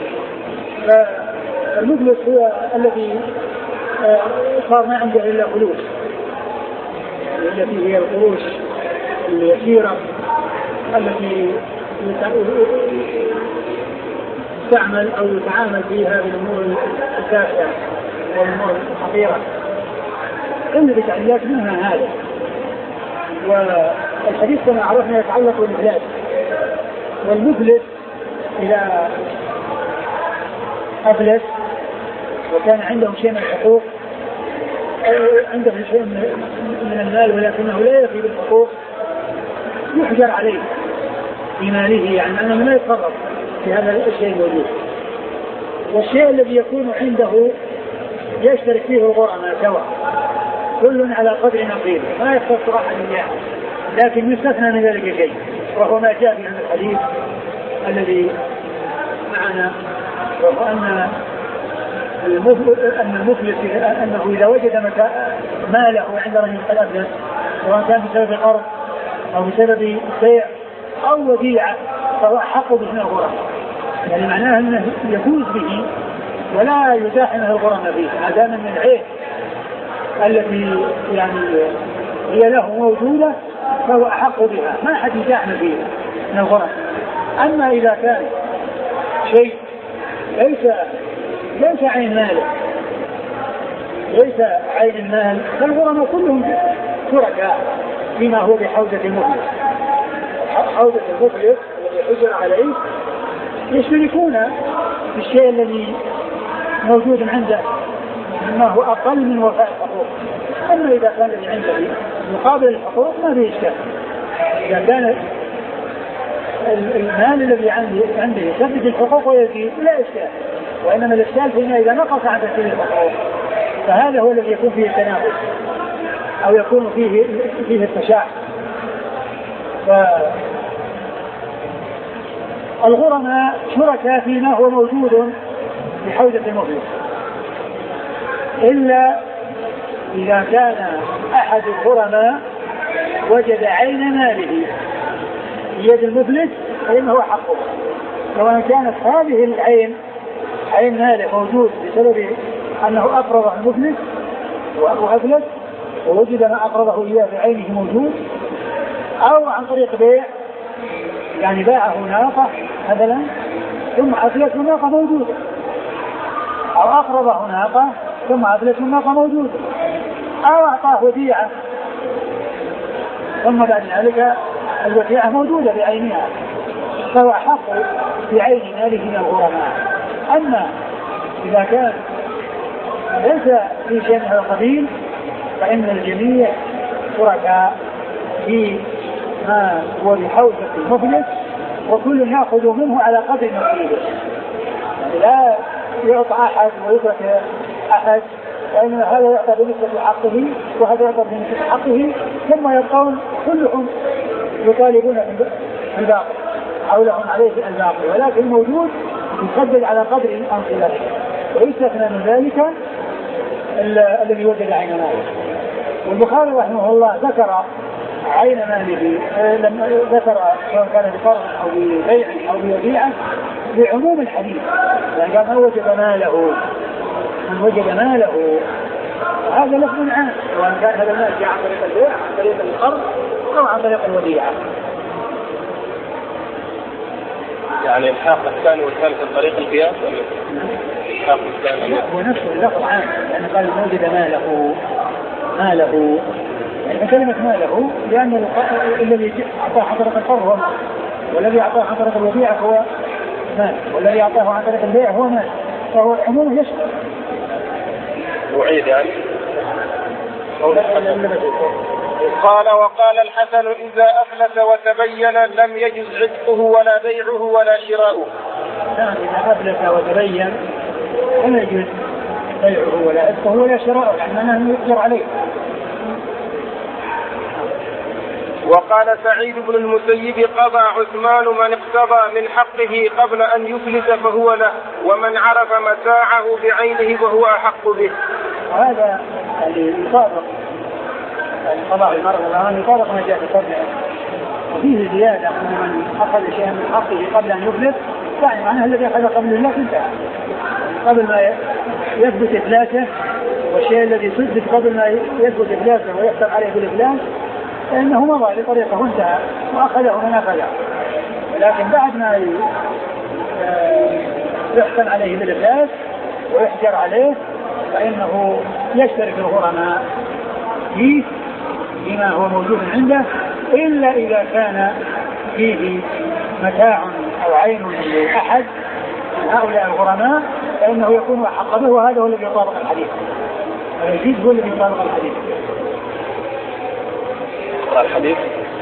فالمفلس هو الذي صار ما عنده إلا فلوس التي هي القروش اليسيرة التي تعمل أو يتعامل فيها بالأمور التافهة والأمور الخطيرة إلا بتعليات منها هذا. والحديث كما عرفنا يتعلق بالإفلاس، والمفلس إذا أفلس وكان عنده شيء من الحقوق أو عنده شيء من المال ولكنه لا يفي بالحقوق يحجر عليه في ماله، يعني أنه لا يتصرف في هذا الشيء الموجود. والشيء الذي يكون عنده يشترك فيه الغرماء سواء كل على قدر نصيبه ما يختص أحد إياه، لكن يستثنى من ذلك شيء وهو ما جاء في هذا الحديث الذي معنا، وهو أن أن المفلس أنه إذا وجد ماله عند رجل قد أفلس سواء كان بسبب القرض أو بسبب بيع أو وديعة فهو أحق به من الغرماء، يعني معناه أنه يفوز به ولا يزاحمه الغرماء فيه ما دام من العيب التي يعني هي له موجودة فهو أحق بها ما حد يزاحم فيه من الغرماء. أما إذا كان شيء ليس ليس عين ماله ليس عين المال فالغرماء كلهم شركاء فيما هو بحوزة المفلس. حوزة المفلس الذي حجر عليه يشتركون في الشيء الذي موجود عنده مما هو أقل من وفاء الحقوق. أما إذا كان الذي عنده مقابل الحقوق ما فيه إشكال. إذا كان المال الذي عنده يسدد الحقوق ويزيد لا إشكال، وإنما الإشكال فيما إذا نقص عن تسديد الحقوق فهذا هو الذي يكون فيه التنافس أو يكون فيه فيه التشاح. فالغرماء شركاء فيما هو موجود بحوزة المفلس إلا إذا كان أحد الغرماء وجد عين ماله بيد المفلس فإنه حقه، سواء كانت هذه العين عين ماله موجود بسبب أنه أقرض المفلس وأبو أفلس ووجد ما أقرضه إياه بعينه موجود، أو عن طريق بيع يعني باعه ناقة مثلا ثم أفلس الناقة موجودة، أو أقرضه ناقة ثم أفلس الناقة موجودة، أو أعطاه وديعة ثم بعد ذلك الوديعة موجودة بعينها فهو أحق بعين ماله من الغرماء. أما إذا كان ليس في شيء من هذا القبيل فإن الجميع شركاء في ما هو بحوزة المفلس وكل يأخذ منه على قدر نصيبه، لا يعطى أحد ويترك أحد، وإنما هذا يعطى بنسبة حقه وهذا يعطى بنسبة حقه، ثم يبقون كلهم يطالبون بالباقي أو لهم عليه الباقي، ولكن الموجود يسدد على قدر أنصبه. ويستثنى من ذلك الذي وجد عين ماله. والبخاري رحمه الله ذكر عين ماله لما ذكر سواء كان بقرض أو ببيع أو بوديعة بعموم الحديث، يعني قال من وجد ماله من وجد ماله هذا لفظ عام، سواء كان هذا المال عن طريق البيع عن طريق القرض أو عن طريق الوديعة. يعني الحاق الثاني والثالث عن طريق القياس ولا الحاق الثاني؟ هو نفسه اللفظ عام، لأنه قال من وجد ماله ماله يعني كلمة ماله، لأن الذي أعطاه عن طريق القرض هو مال، والذي أعطاه عن طريق الوديعة هو مال، والذي أعطاه عن طريق البيع هو مال، فهو عموما يشمل. وعيد يعني. قال وقال الحسن إذا أفلس وتبين لم يجز عتقه ولا بيعه ولا شراؤه. نعم إذا أفلس وتبين لم يجز بيعه ولا عتقه ولا شراؤه، لأنه يقدر عليه. وقال سعيد بن المسيب قضى عثمان من اقتضى من حقه قبل أن يفلس فهو له، ومن عرف متاعه بعينه فهو أحق به. وهذا اللي يطابق القضاء المرة الآن يطابق ما جاء في القرآن، وفيه زيادة أن من أخذ شيئا من حقه قبل أن يفلس يعني معناه الذي أخذ قبل الله انتهى قبل ما يثبت إفلاسه، والشيء الذي صدق قبل ما يثبت إفلاسه ويحصل عليه بالإفلاس فإنه مضى لطريقه وانتهى وأخذه من أخذه، ولكن بعد ما يحصل عليه بالإفلاس ويحجر عليه فإنه يشترك الغرماء فيه بما هو موجود عنده، إلا إذا كان فيه متاع أو عين لأحد من هؤلاء الغرماء فإنه يكون أحق به، وهذا هو الذي يطابق الحديث، ويزيد هو الذي يطابق الحديث. الحديث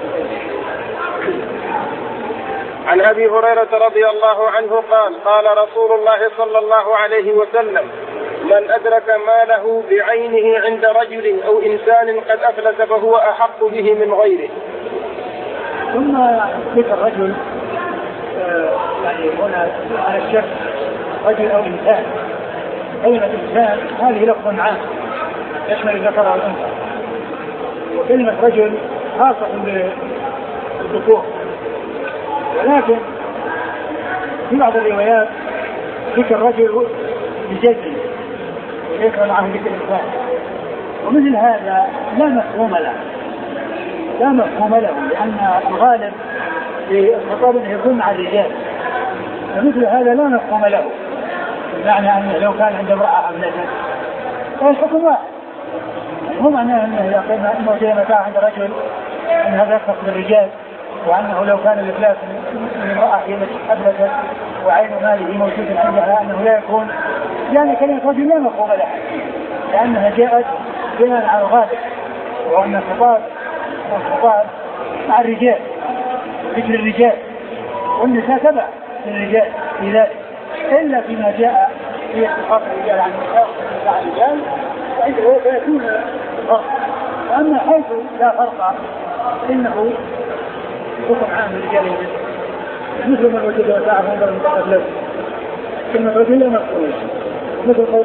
عن أبي هريرة رضي الله عنه قال قال رسول الله صلى الله عليه وسلم من أدرك ماله بعينه عند رجل أو إنسان قد أفلس فهو أحق به من غيره. ثم ذكر الرجل يعني هنا على الشك رجل أو إنسان، كلمة إنسان هذه لفظ عام يشمل الذكر والأنثى، وكلمة رجل خاصة بالذكور، ولكن في بعض الروايات ذكر الرجل بجد وليس معه ذكر الإنسان، ومثل هذا لا مفهوم له لا مفهوم له لأن الغالب في الخطاب أنه يكون مع الرجال، فمثل هذا لا مفهوم له، بمعنى أنه لو كان عند امرأة أبنته فالحكم واحد، هو معناه أنه إذا قلنا أنه جاء متاع عند رجل أن هذا يختص بالرجال، وأنه لو كان الإفلاس من امرأة هي أبنته وعين ماله موجود عندها أنه لا يكون، يعني كلمة رجل لا مفهوم لها لأنها جاءت بناء على الغالب، وأن الخطاب الخطاب مع الرجال ذكر الرجال، والنساء تبع للرجال في ذلك، إلا فيما جاء في اختصاص الرجال عن النساء عن الرجال فإنه سيكون فرق. وأما حيث لا فرق إنه حكم عام للرجال والنساء، مثل من وجد وساعة فانظر المتقف له كلمة رجل لا مفهوم، مثل قول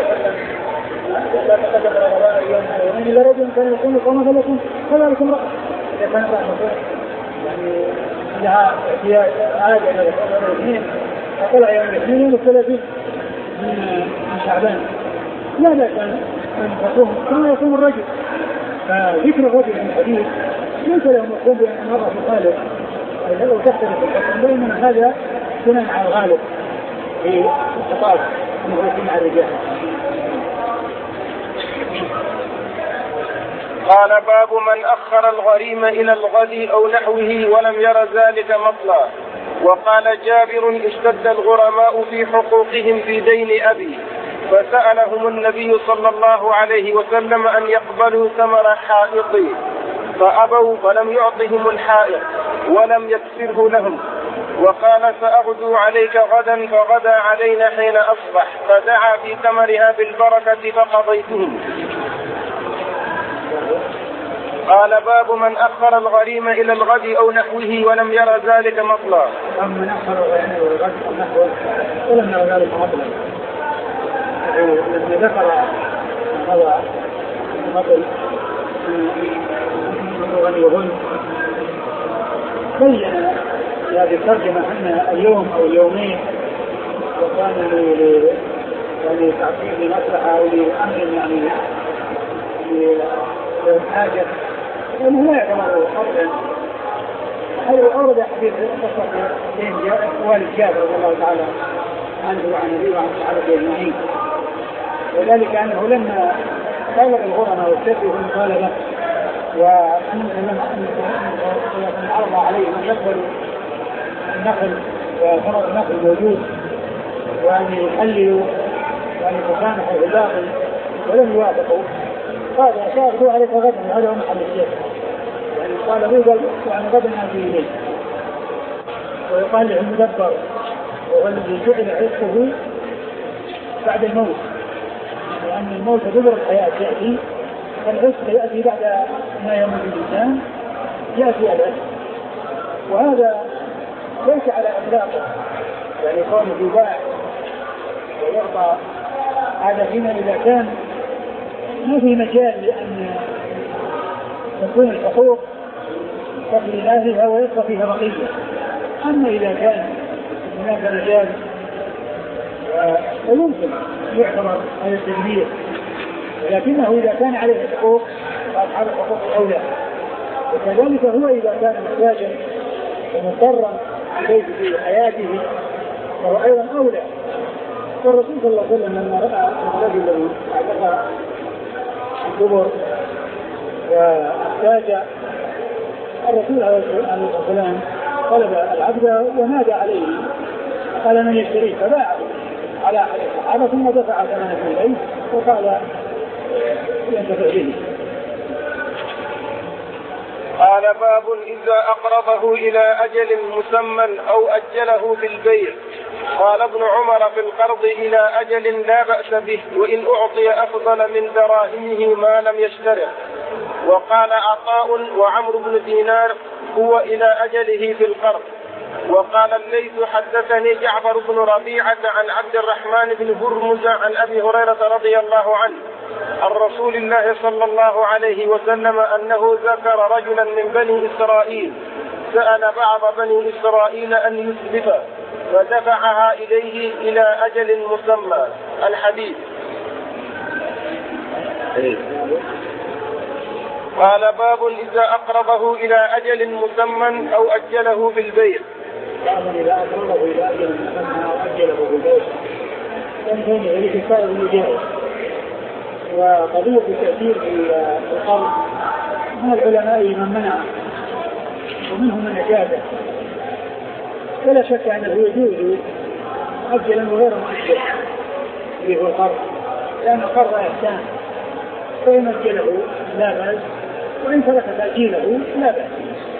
لا تقدم رمضان اليوم ومن إذا رجل كان يكون قوما فلكم فذلك امرأة إذا كان امرأة مفهوم يعني لها احتياج عادة إلى الاثنين فطلع يوم الاثنين يوم الثلاثين من شعبان لا بأس أن تقوم كما يقوم الرجل، فذكر الرجل في الحديث ليس له مفهوم بأن المرأة تخالف أو تختلف الحكم، بينما هذا بناء على الغالب في الخطاب المغلق مع الرجال. قال باب من أخر الغريم إلى الغد أو نحوه ولم ير ذلك مطلع. وقال جابر اشتد الغرماء في حقوقهم في دين أبي فسألهم النبي صلى الله عليه وسلم أن يقبلوا ثمر حائطي فأبوا فلم يعطهم الحائط ولم يكسره لهم، وقال سأغدو عليك غدا فغدا علينا حين أصبح فدعا في ثمرها بالبركة فقضيتهم. قال باب من أخر الغريم إلى الغد أو نحوه ولم ير ذلك مطلع. من أخر الغريم إلى الغد أو نحوه ولم ير ذلك مطلع، لما ذكر هذا مثل غني وهن بين هذه الترجمة أن اليوم أو اليومين وكان يعني تعطيه لمصلحة أو لأمر يعني لحاجة لأنه لا يعتبر خطأ. هذا أورد حديث قصة بين والد جابر رضي الله تعالى عنه وعن أبيه وعن الصحابة أجمعين، وذلك أنه لما طلب الغرماء والسبي والمطالبة وأن عرض عليهم أن يقبلوا النخل وثمر النخل موجود وأن يحللوا وأن يتسامحوا بالباطل ولم يوافقوا، قال شاهدوا عليك غدا وهذا هو محل الشيخ، يعني قال هو يعني غدا نأتي إليه. ويقال له المدبر وهو الذي جعل عرفه بعد الموت، لأن الموت دبر الحياة يأتي، فالعرف يأتي بعد ما يموت الإنسان يأتي العرف، وهذا ليس على إطلاقه، يعني كونه يباع ويعطى هذا فيما إذا كان ما في مجال لأن تكون الحقوق تقضي لأهلها ويبقى فيها بقية. أما إذا كان هناك مجال فيمكن يعتبر هذا التدبير، ولكنه إذا كان عليه الحقوق فأصحاب الحقوق أولى، وكذلك هو إذا كان محتاجا ومضطرا إليه في حياته فهو أيضا أولى. والرسول صلى الله عليه وسلم لما رأى الرجل الذي اعتقى الكبر واحتاج الرسول عليه الصلاة والسلام طلب العبد ونادى عليه قال من يشتريه، فباعه على أحد الصحابة ثم دفع ثمنه إليه وقال ينتفع به. قال باب إذا أقرضه إلى أجل مسمى أو أجله في البيع. قال ابن عمر في القرض إلى أجل لا بأس به وإن أعطي أفضل من دراهمه ما لم يشترط. وقال عطاء وعمرو بن دينار هو إلى أجله في القرض. وقال الليث حدثني جعفر بن ربيعة عن عبد الرحمن بن هرمز عن أبي هريرة رضي الله عنه عن رسول الله صلى الله عليه وسلم أنه ذكر رجلا من بني إسرائيل سأل بعض بني إسرائيل أن يسلف فدفعها إليه إلى أجل مسمى. الحديث. قال باب إذا أقرضه إلى أجل مسمى أو أجله في البيع. إذا أقرضه إلى أجل مسمى أو أجله في البيع كان ذلك سائر الجائز. وقضية التأثير في القرض من العلماء من منع ومنهم من أجابه، ولا شك أنه يجوز أجلا وغير مؤجل في القرض، لأن القرض إحسان، فإن أجله لا بأس وإن ترك تأجيله لا بأس،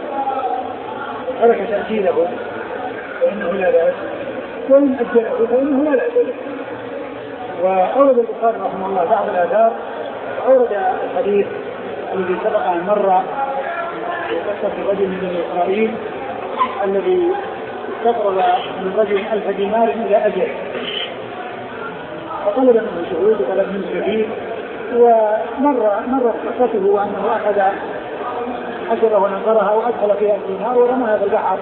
ترك تأجيله فإنه لا بأس وإن أجله فإنه لا بأس. وأورد البخاري رحمه الله بعض الآثار، أورد الحديث الذي سبق أن مر في قصة رجل من بني إسرائيل الذي استقرض من رجل ألف دينار إلى أجل، فطلب منه شهود وطلب منه شهيد، ومر مرت قصته وأنه أخذ حجرة ونظرها وأدخل فيها الدينار ورماها في البحر.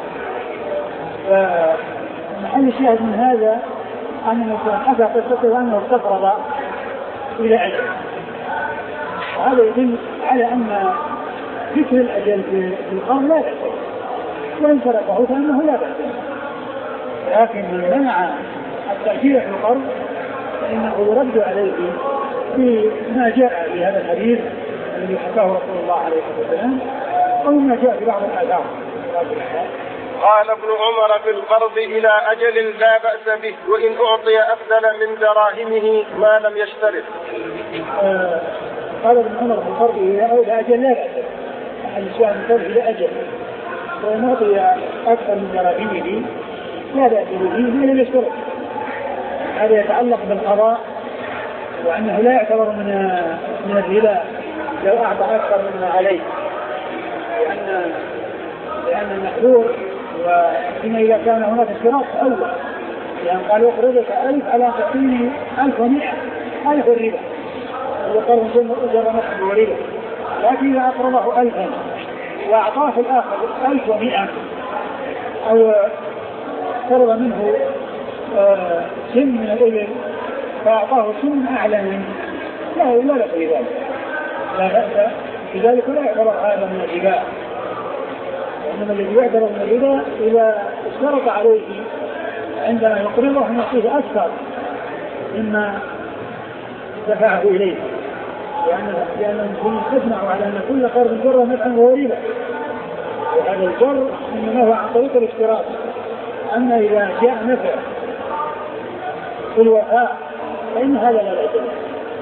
فمحل الشاهد من هذا أن الإنسان أتى قصته وأنه استقرض إلى أجل، وهذا يدل على أن ذكر الأجل في القرض لا بأس، وإن تركه فإنه لا بأس. لكن من منع التأجيل في القرض فإنه يرد عليه بما جاء في هذا الحديث الذي حكاه رسول الله عليه الصلاة والسلام وما جاء في بعض الآثار. قال ابن عمر في القرض إلى أجل لا بأس به وإن أعطي أفضل من دراهمه ما لم يشترط. آه قال ابن عمر في القرض إلى أجل لا بأس، الإسلام القرض إلى أجل وإن أعطي أكثر من دراهمه لا بأس به ما لم يشترط. هذا يتعلق بالقضاء وأنه لا يعتبر من من الربا لو أعطى أكثر مما عليه، لأن لأن المحذور وفيما إذا كان هناك اشتراط أول، لأن قال يقرضك ألف على تعطيني ألف ومئة هذا هو الربا، هذا قرض جر نفعا وربا. لكن إذا أقرضه ألفا وأعطاه في الآخر ألف ومئة أو قرض منه سن من الإبل فأعطاه سن أعلى منه لا لا لا في ذلك لا بأس لذلك لا يعتبر هذا من الربا. إنما الذي يعتبر من الربا إذا اشترط عليه عندما يقرضه أن يعطيه أكثر مما دفعه إليه لأن لأنهم تجمعوا على أن كل قرض جر نفعا وهو ربا وهذا الجر إنما هو عن طريق الاشتراط. أما إذا جاء نفع في الوفاء فإن هذا لا بأس به.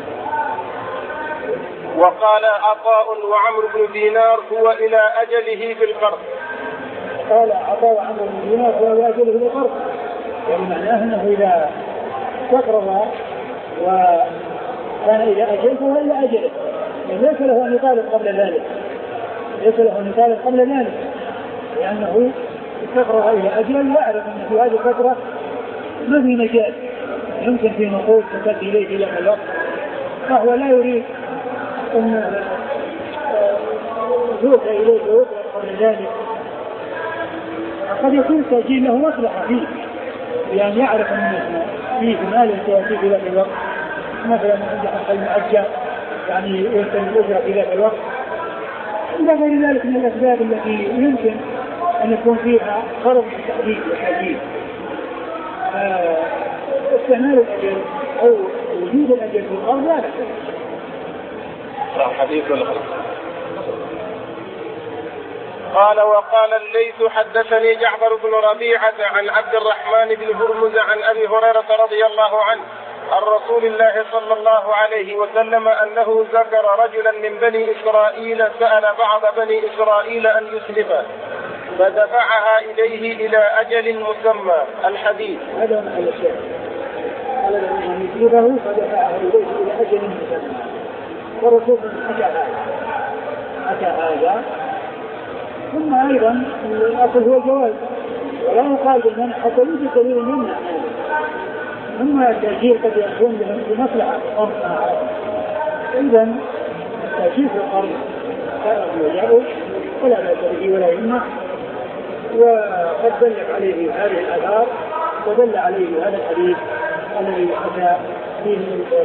وقال عطاء وعمرو بن دينار هو إلى أجله في القرض. قال عطاء وعمرو بن دينار هو إلى أجله في القرض يعني معناه أنه إذا تقرض وكان إلى أجل فهو إلى أجله يعني ليس له أن يطالب قبل ذلك ليس له أن يطالب قبل ذلك لأنه تقرض إلى أجل يعرف أن في هذه الفترة ما في مجال يمكن في نقود تؤدي إليه إلى الوقت فهو لا يريد أن يوصل إليه ويطلق قبل ذلك. قد يكون التأجيل له مصلحة فيه لأن يعرف أن فيه مال سيأتي في ذاك الوقت مثلا عند حق المؤجر يعني يرسل الأجرة في ذاك الوقت إلى غير ذلك من الأسباب التي يمكن أن يكون فيها قرض بالتأجيل والتأجيل. استعمال الأجل أو وجود الأجل في القرض لا نفسه. حديث قال وقال الليث حدثني جعفر بن ربيعة عن عبد الرحمن بن هرمز عن أبي هريرة رضي الله عنه عن رسول الله صلى الله عليه وسلم أنه ذكر رجلا من بني إسرائيل سأل بعض بني إسرائيل أن يسلفه فدفعها إليه إلى أجل مسمى. الحديث هذا محل الشيء قال أن يسلفه فدفعها إليه إلى أجل مسمى ورسول أتى هذا أتى هذا ثم أيضا الأصل هو الجواز ولا يقال بالمنع حتى يوجد دليل يمنع ثم التأجيل قد يكون بمصلحة إذن التأجيل في القرض كان يجعله ولا بأس به ولا يمنع وقد دل عليه هذه الآثار ودل عليه هذا الحديث الذي أتى فيه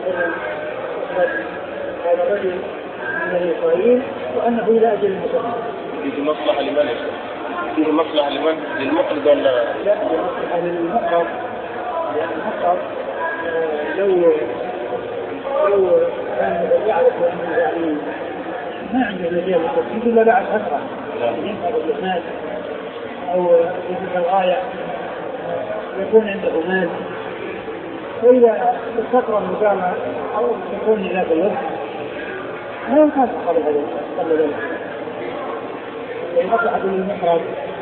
هذا الرجل من بني إسرائيل وأنه إلى أجل مسمى. فيه مصلحة لمن؟ فيه مصلحة لمن؟ للمقرض ولا؟ لا فيه مصلحة للمقرض لأن المقرض لو لو كان يعرف أنه يعني ما عنده مجال للتسديد إلا بعد فترة ينفع بالمال أو يجب الغاية يكون عنده مال فإذا استقر المقامة أو يكون ذاك الوقت لا يمكن قبل هذا قبل ذلك لمصلحة للمقرض.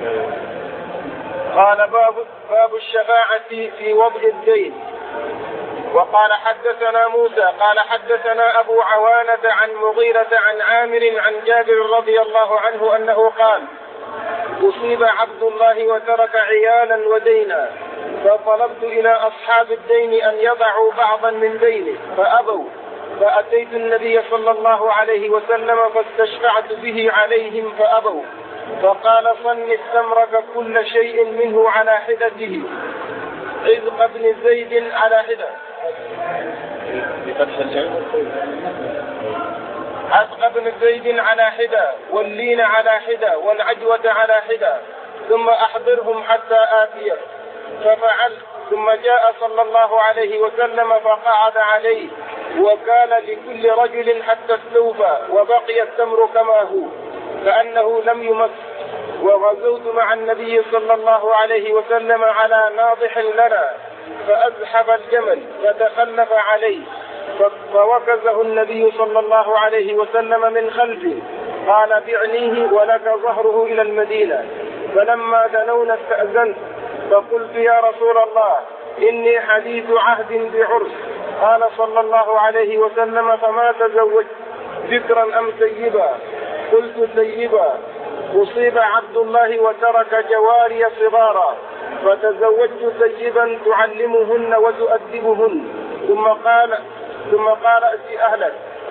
قال باب باب الشفاعة في وضع الدين. وقال حدثنا موسى قال حدثنا أبو عوانة عن مغيرة عن عامر عن جابر رضي الله عنه أنه قال أصيب عبد الله وترك عيالا ودينا فطلبت إلى أصحاب الدين أن يضعوا بعضا من دينه فأبوا فأتيت النبي صلى الله عليه وسلم فاستشفعت به عليهم فأبوا فقال صنف تمرك كل شيء منه على حدته عزق بن زيد على حدة عزق بن زيد على حدة واللين على حدة والعجوة على حدة ثم أحضرهم حتى آتيه ففعل ثم جاء صلى الله عليه وسلم فقعد عليه وكان لكل رجل حتى استوفى وبقي التمر كما هو كأنه لم يمس. وغزوت مع النبي صلى الله عليه وسلم على ناضح لنا فأزحف الجمل فتخلف عليه فوكزه النبي صلى الله عليه وسلم من خلفه قال بعنيه ولك ظهره إلى المدينة. فلما دنونا استأذنت فقلت يا رسول الله إني حديث عهد بعرس. قال صلى الله عليه وسلم فما تزوجت ذكرا أم سيبا؟ قلت سيبا. أصيب عبد الله وترك جواري صغارا فتزوجت سيبا تعلمهن وتؤدبهن ثم قال ثم قال أتي أهلك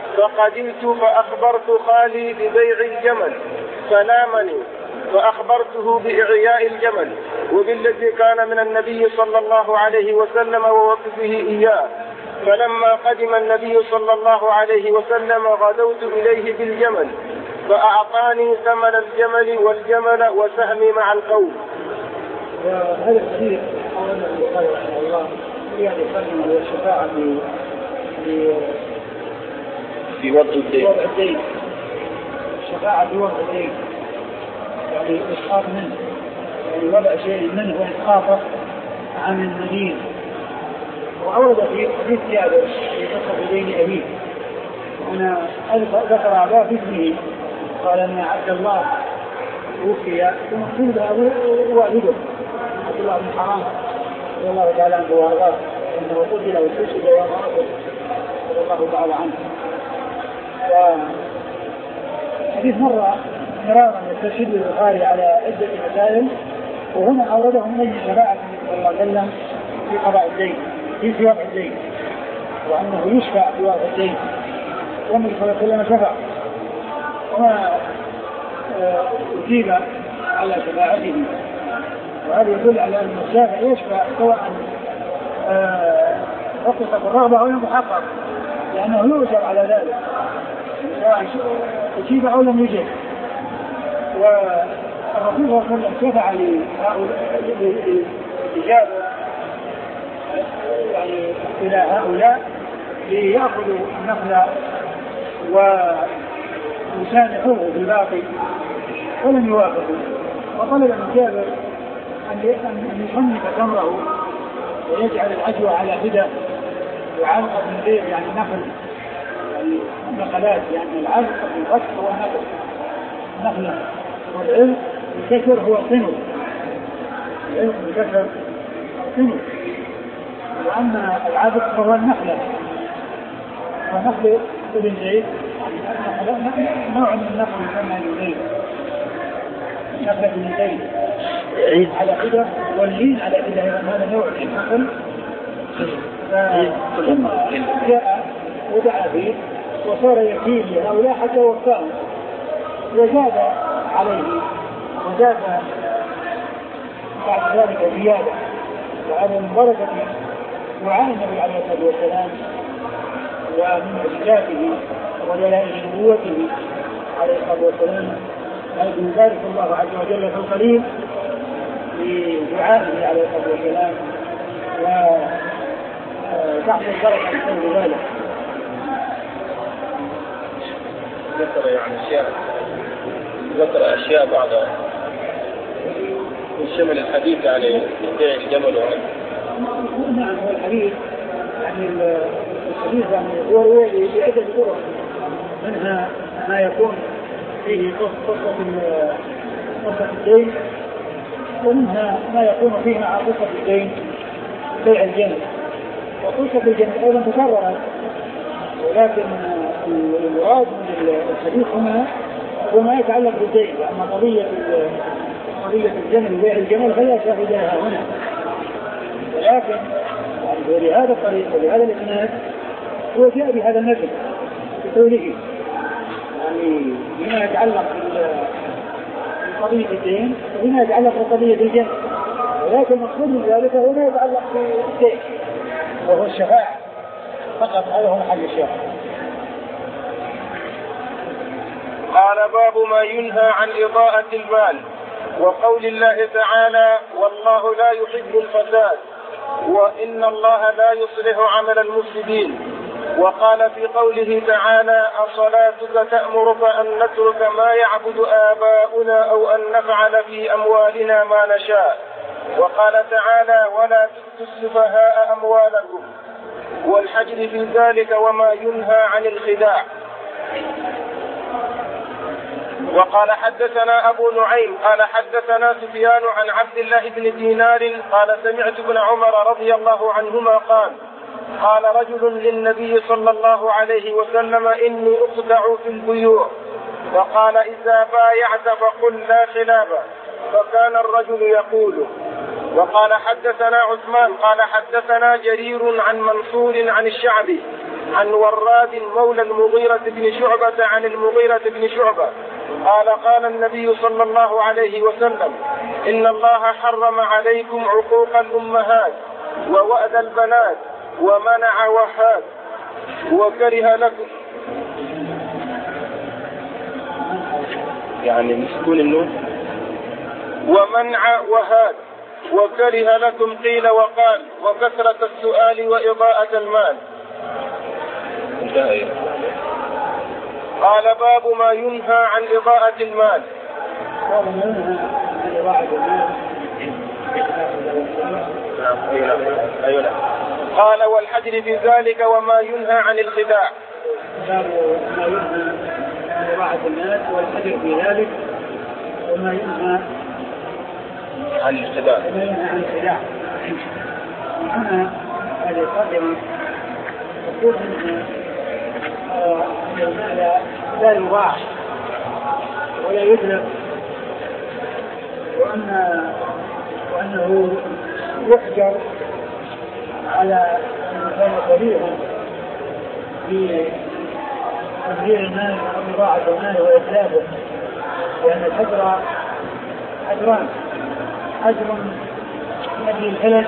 فقدمت فأخبرت خالي ببيع الجمل فلامني فأخبرته بإعياء الجمل وبالذي كان من النبي صلى الله عليه وسلم ووقفه إياه. فلما قدم النبي صلى الله عليه وسلم غدوت إليه بالجمل فأعطاني ثمن الجمل والجمل وسهمي مع القوم. وهذا الحديث قال البخاري رحمه الله يعني يقدم الشفاعة في في وضع الدين. وضع الدين. الشفاعة في وضع الدين يعني إسقاط منه، يعني وضع شيء منه وإسقاطه عن المدين. وأورد في حديث جابر في قصة دين أبيه، وأنا ذكر أعداء باسمه، قال أن عبد الله توفي ثم قيل والده عبد الله بن حرام رضي الله تعالى عنه وارضاه انه قتل واستشهد يوم احد رضي الله تعالى عنه. وحديث مره مرارا يستشهد البخاري على عده مسائل، وهنا اورده من اجل شفاعه النبي صلى الله عليه وسلم في قضاء الدين في سياق الدين، وانه يشفع في وضع الدين، والنبي صلى الله عليه وسلم شفع وما أجيب على شفاعته. وهذا يدل على أن الشافع يشفع سواء حققت الرغبة أو المحقق، لأنه يؤجر على ذلك سواء أجيب أو لم يجب. والرسول صلى الله عليه وسلم شفع للإجابة يعني إلى هؤلاء ليأخذوا النخل ويسامحوه بالباقي ولم يوافقوا. وطلب من جابر أن يصنف تمره ويجعل العجوة على هدى وعلقة من غير يعني نخل النخلات، يعني العلقة في الفتح هو نخل نخلة، والعلق الكسر هو صنو، العلق الكسر صنو، وأما العلق فهو النخلة. ونخل ابن زيد نوع من النخل يسمى ابن زيد، نخلة ابن زيد على كده، واللين على كده هذا نوع من النخل. ثم جاء ودعا فيه وصار يكيل لهؤلاء حتى وفاهم، وزاد عليه وزاد بعد ذلك زيادة. وعلى من بركة دعاء النبي عليه الصلاة والسلام ومن معجزاته ودلائل نبوته عليه الصلاة والسلام أن يبارك الله عز وجل في القليل بدعائه عليه الصلاة والسلام وتحت البركة بسبب ذلك. ذكر يعني أشياء ذكر أشياء بعد شمل الحديث عن بيع الجمل وعنه. نعم هو الحديث يعني الحديث يعني هو رواية بعدة طرق، منها ما يكون فيه قصة قصة الدين، ومنها ما يكون فيه مع قصة الدين بيع الجمل. وقصة الجمل أيضا تكررت، ولكن المراد من الحديث هنا هو ما يتعلق بالدين، أما قضية قضية الجمل وبيع الجمل فلا شاهد لها هنا. ولكن ولهذا الطريق ولهذا الإسناد هو جاء بهذا النفس بقوله يعني بما يتعلق بقضية الدين وبما يتعلق بقضية الجنة، ولكن المقصود من ذلك هو ما يتعلق بالدين وهو الشفاعة فقط. هذا هو محل الشفاعة. قال باب ما ينهى عن إضاءة المال، وقول الله تعالى والله لا يحب الفساد وإن الله لا يصلح عمل المفسدين. وقال في قوله تعالى أصلاتك تأمرك أن نترك ما يعبد آباؤنا أو أن نفعل في أموالنا ما نشاء. وقال تعالى ولا تؤتوا السفهاء أموالكم، والحجر في ذلك وما ينهى عن الخداع. وقال حدثنا أبو نعيم قال حدثنا سفيان عن عبد الله بن دينار قال سمعت ابن عمر رضي الله عنهما قال قال رجل للنبي صلى الله عليه وسلم إني أخدع في البيوع، فقال إذا بايعت فقل لا خلاف. فكان الرجل يقول وقال حدثنا عثمان قال حدثنا جرير عن منصور عن الشعبي عن وراد مولى المغيرة بن شعبة عن المغيرة بن شعبة قال قال النبي صلى الله عليه وسلم إن الله حرم عليكم عقوق الأمهات ووأد البنات ومنع وهات وكره لكم يعني مسكون النون ومنع وهات وكره لكم قيل وقال وكثرة السؤال وإضاءة المال. انتهى. قال باب ما ينهى عن إضاءة المال. باب ما ينهى عن إضاءة المال. أيوة. قال والحجر في ذلك وما ينهى عن الخداع. باب ما ينهى عن إضاءة المال والحجر في ذلك وما ينهى عن الخداع. وما ينهى عن الخداع. هنا هذه القدمة تقول أن المال لا يضاع ولا يتلف وأن وأنه يحجر على من كان كبيرا في تبذير المال وإضاعة المال وإتلافه لأن الحجر حجران حجر من أجل الهلك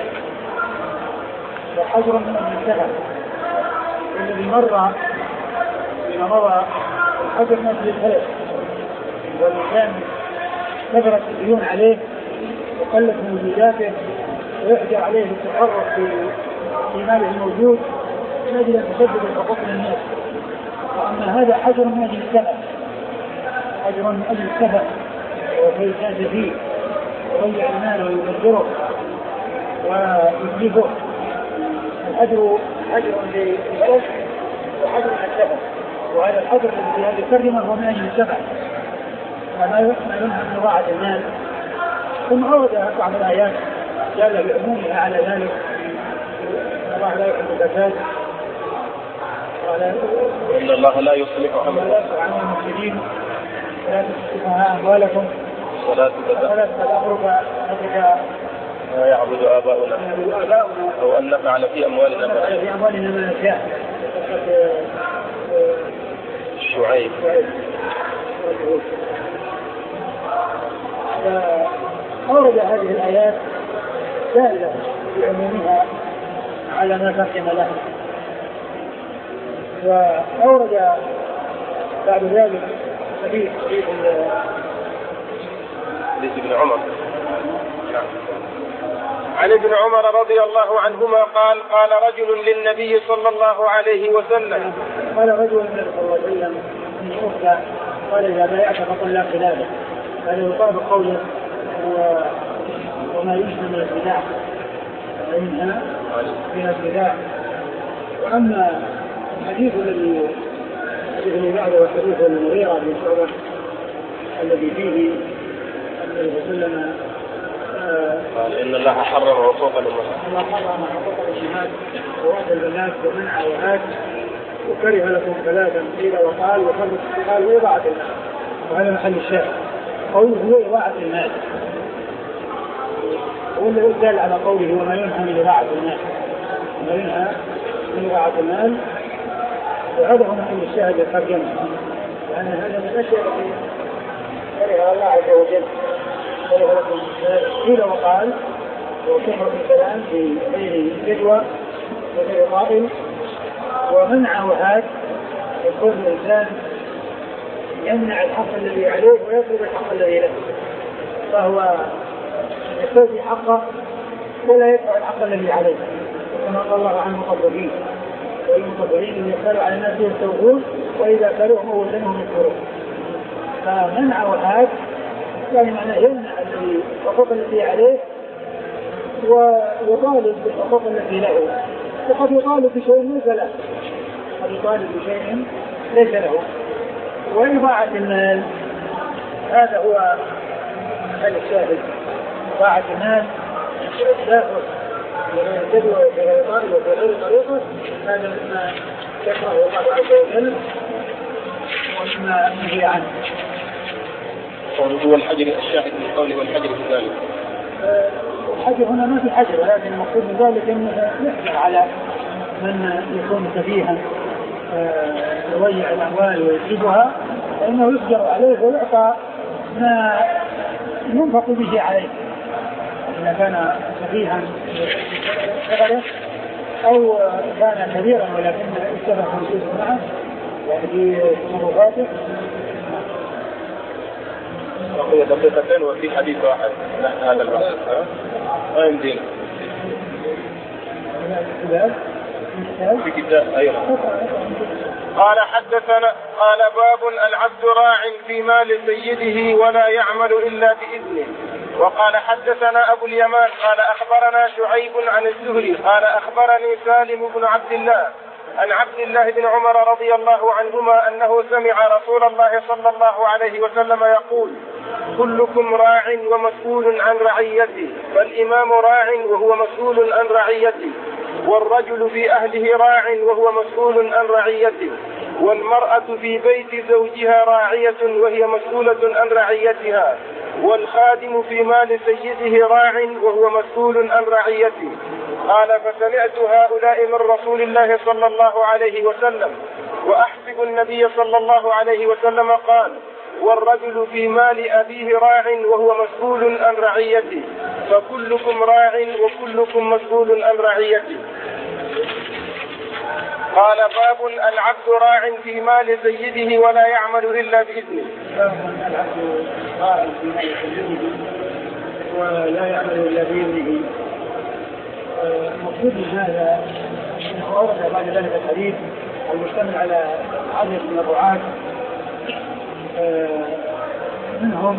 وحجر من أجل السلف والذي مر فيما مضى الحجر من أجل الهلك والإنسان كثرت الديون عليه وقلت موجوداته ويحجر عليه التصرف في ماله الموجود من أجل أن تسدد الحقوق للناس. وأما هذا حجر من أجل السبب حجر من أجل السبب ويجاز فيه ويضيع المال ويبذره ويجيبه. الحجر حجر للسبب وحجر للسبب وهذا الحجر الذي هذه الترجمة هو من أجل السبب وما ينهى عن إضاعة المال. ثم أورد بعض الآيات دل بعمومها على ذلك الله لا يحب الفساد إن الله لا يصلح عمل المفسدين ولا تسفكوا أموالكم ولا تتبرك ما يعبد آباؤنا أو أن نفعل في أموالنا ما نشاء. شعيب. أورد هذه الآيات دالة بعمومها على ما تقدم له. وأورد بعد ذلك حديث حديث ابن عمر عن ابن عمر رضي الله عنهما قال قال رجل للنبي صلى الله عليه وسلم قال رجل للنبي صلى الله عليه وسلم من أخرى قال إذا بايعت فقل لا خلافه. هذا يطابق قوله وما يشبه من الخداع وينهى من الخداع. وأما الحديث الذي الحديث الذي بعده حديث المغيرة بن شعبة الذي فيه النبي صلى الله عليه وسلم قال إن الله حرم عقوق الأمهات. الله حرم عقوق الأمهات ووأد البنات ومنع وهات وكره لكم ثلاثا قيل وقال وخلق قال وإضاعة المال. وهذا محل الشاهد قوله هو إضاعة المال والذي يدل على قوله وما ينهى من إضاعة المال وما ينهى من إضاعة المال. وهذا هو محل الشاهد الترجمة لأن هذا من الأشياء التي كره الله عز وجل. قيل وقال وكفر الكلام في غير جدوى وغير قائل ومنع وهات يكون الإنسان يمنع الحق الذي عليه ويطلب الحق الذي له فهو يستوفي حقه ولا يدفع الحق الذي عليه كما قال الله عن المقربين والمقربين اللي يختاروا على الناس يستوفون وإذا كانوهم أولهم يكفرون. فمنع وهات يعني معناه يمنع الحقوق التي عليه ويطالب بالحقوق التي له. وقد يطالب بشيء ليس له قد يطالب بشيء ليس له. وإضاعة المال هذا هو الشاهد. إضاعة المال داخل وغير جدوى وغير طالب وغير طريقة هذا مما يكره الله عز وجل ومما نهي عنه. هو الحجر الشاهد من قوله والحجر في ذلك الحجر هنا ما في حجر، ولكن المقصود من ذلك انه يحجر على من يكون سفيها يضيع الاموال ويجيبها، فانه يحجر عليه ويعطى ما ينفق به عليه اذا كان سفيها صغره او كان كبيرا ولكن اشتبه خمسين معه يعني في تصرفاته. بقي دقيقتين وفي حديث واحد هذا الوقت ما يمدينا في كتاب أيضا. قال حدثنا قال باب العبد راع في مال سيده ولا يعمل إلا بإذنه. وقال حدثنا أبو اليمان قال أخبرنا شعيب عن الزهري قال أخبرني سالم بن عبد الله عن عبد الله بن عمر رضي الله عنهما أنه سمع رسول الله صلى الله عليه وسلم يقول: كلكم راع ومسؤول عن رعيته، فالإمام راع وهو مسؤول عن رعيته، والرجل في أهله راع وهو مسؤول عن رعيته، والمرأة في بيت زوجها راعية وهي مسؤولة عن رعيتها، والخادم في مال سيده راع وهو مسؤول عن رعيته. قال: فسمعت هؤلاء من رسول الله صلى الله عليه وسلم، وأحسب النبي صلى الله عليه وسلم قال: والرجل في مال أبيه راع وهو مسؤول عن رعيته، فكلكم راع وكلكم مسؤول عن رعيته. قال: باب العبد راع في مال سيده ولا يعمل إلا بإذنه. العبد راع في مال سيده ولا يعمل إلا بإذنه. المقصود من هذا أنه أورد بعد ذلك الحديث المشتمل على عدد من الرعاة، منهم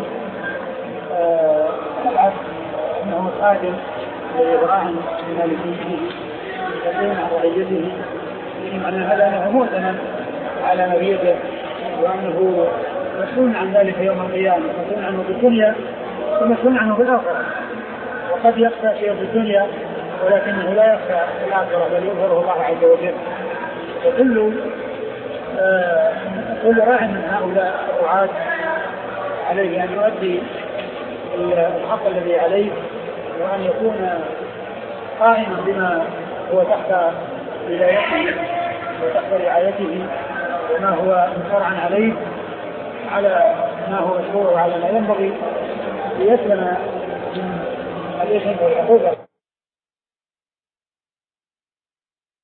العبد أنه خادم لإبراهيم من مال سيده يدين عن رعيته، معنى هذا أنه مؤتمن على مريضه وأنه مسؤول عن ذلك يوم القيامة، مسؤول عنه في الدنيا ومسؤول عنه في الآخرة. وقد يخفى شيء في الدنيا ولكنه لا يخفى في الآخرة بل يظهره الله عز وجل. وكل آه كل راع من هؤلاء الرعاة عليه أن يؤدي الحق الذي عليه، وأن يكون قائما بما هو تحت ولايته وتحت رعايته وما هو شرعا عليه على ما هو مشروع وعلى ما ينبغي ليسلم من الإثم والعقوبة.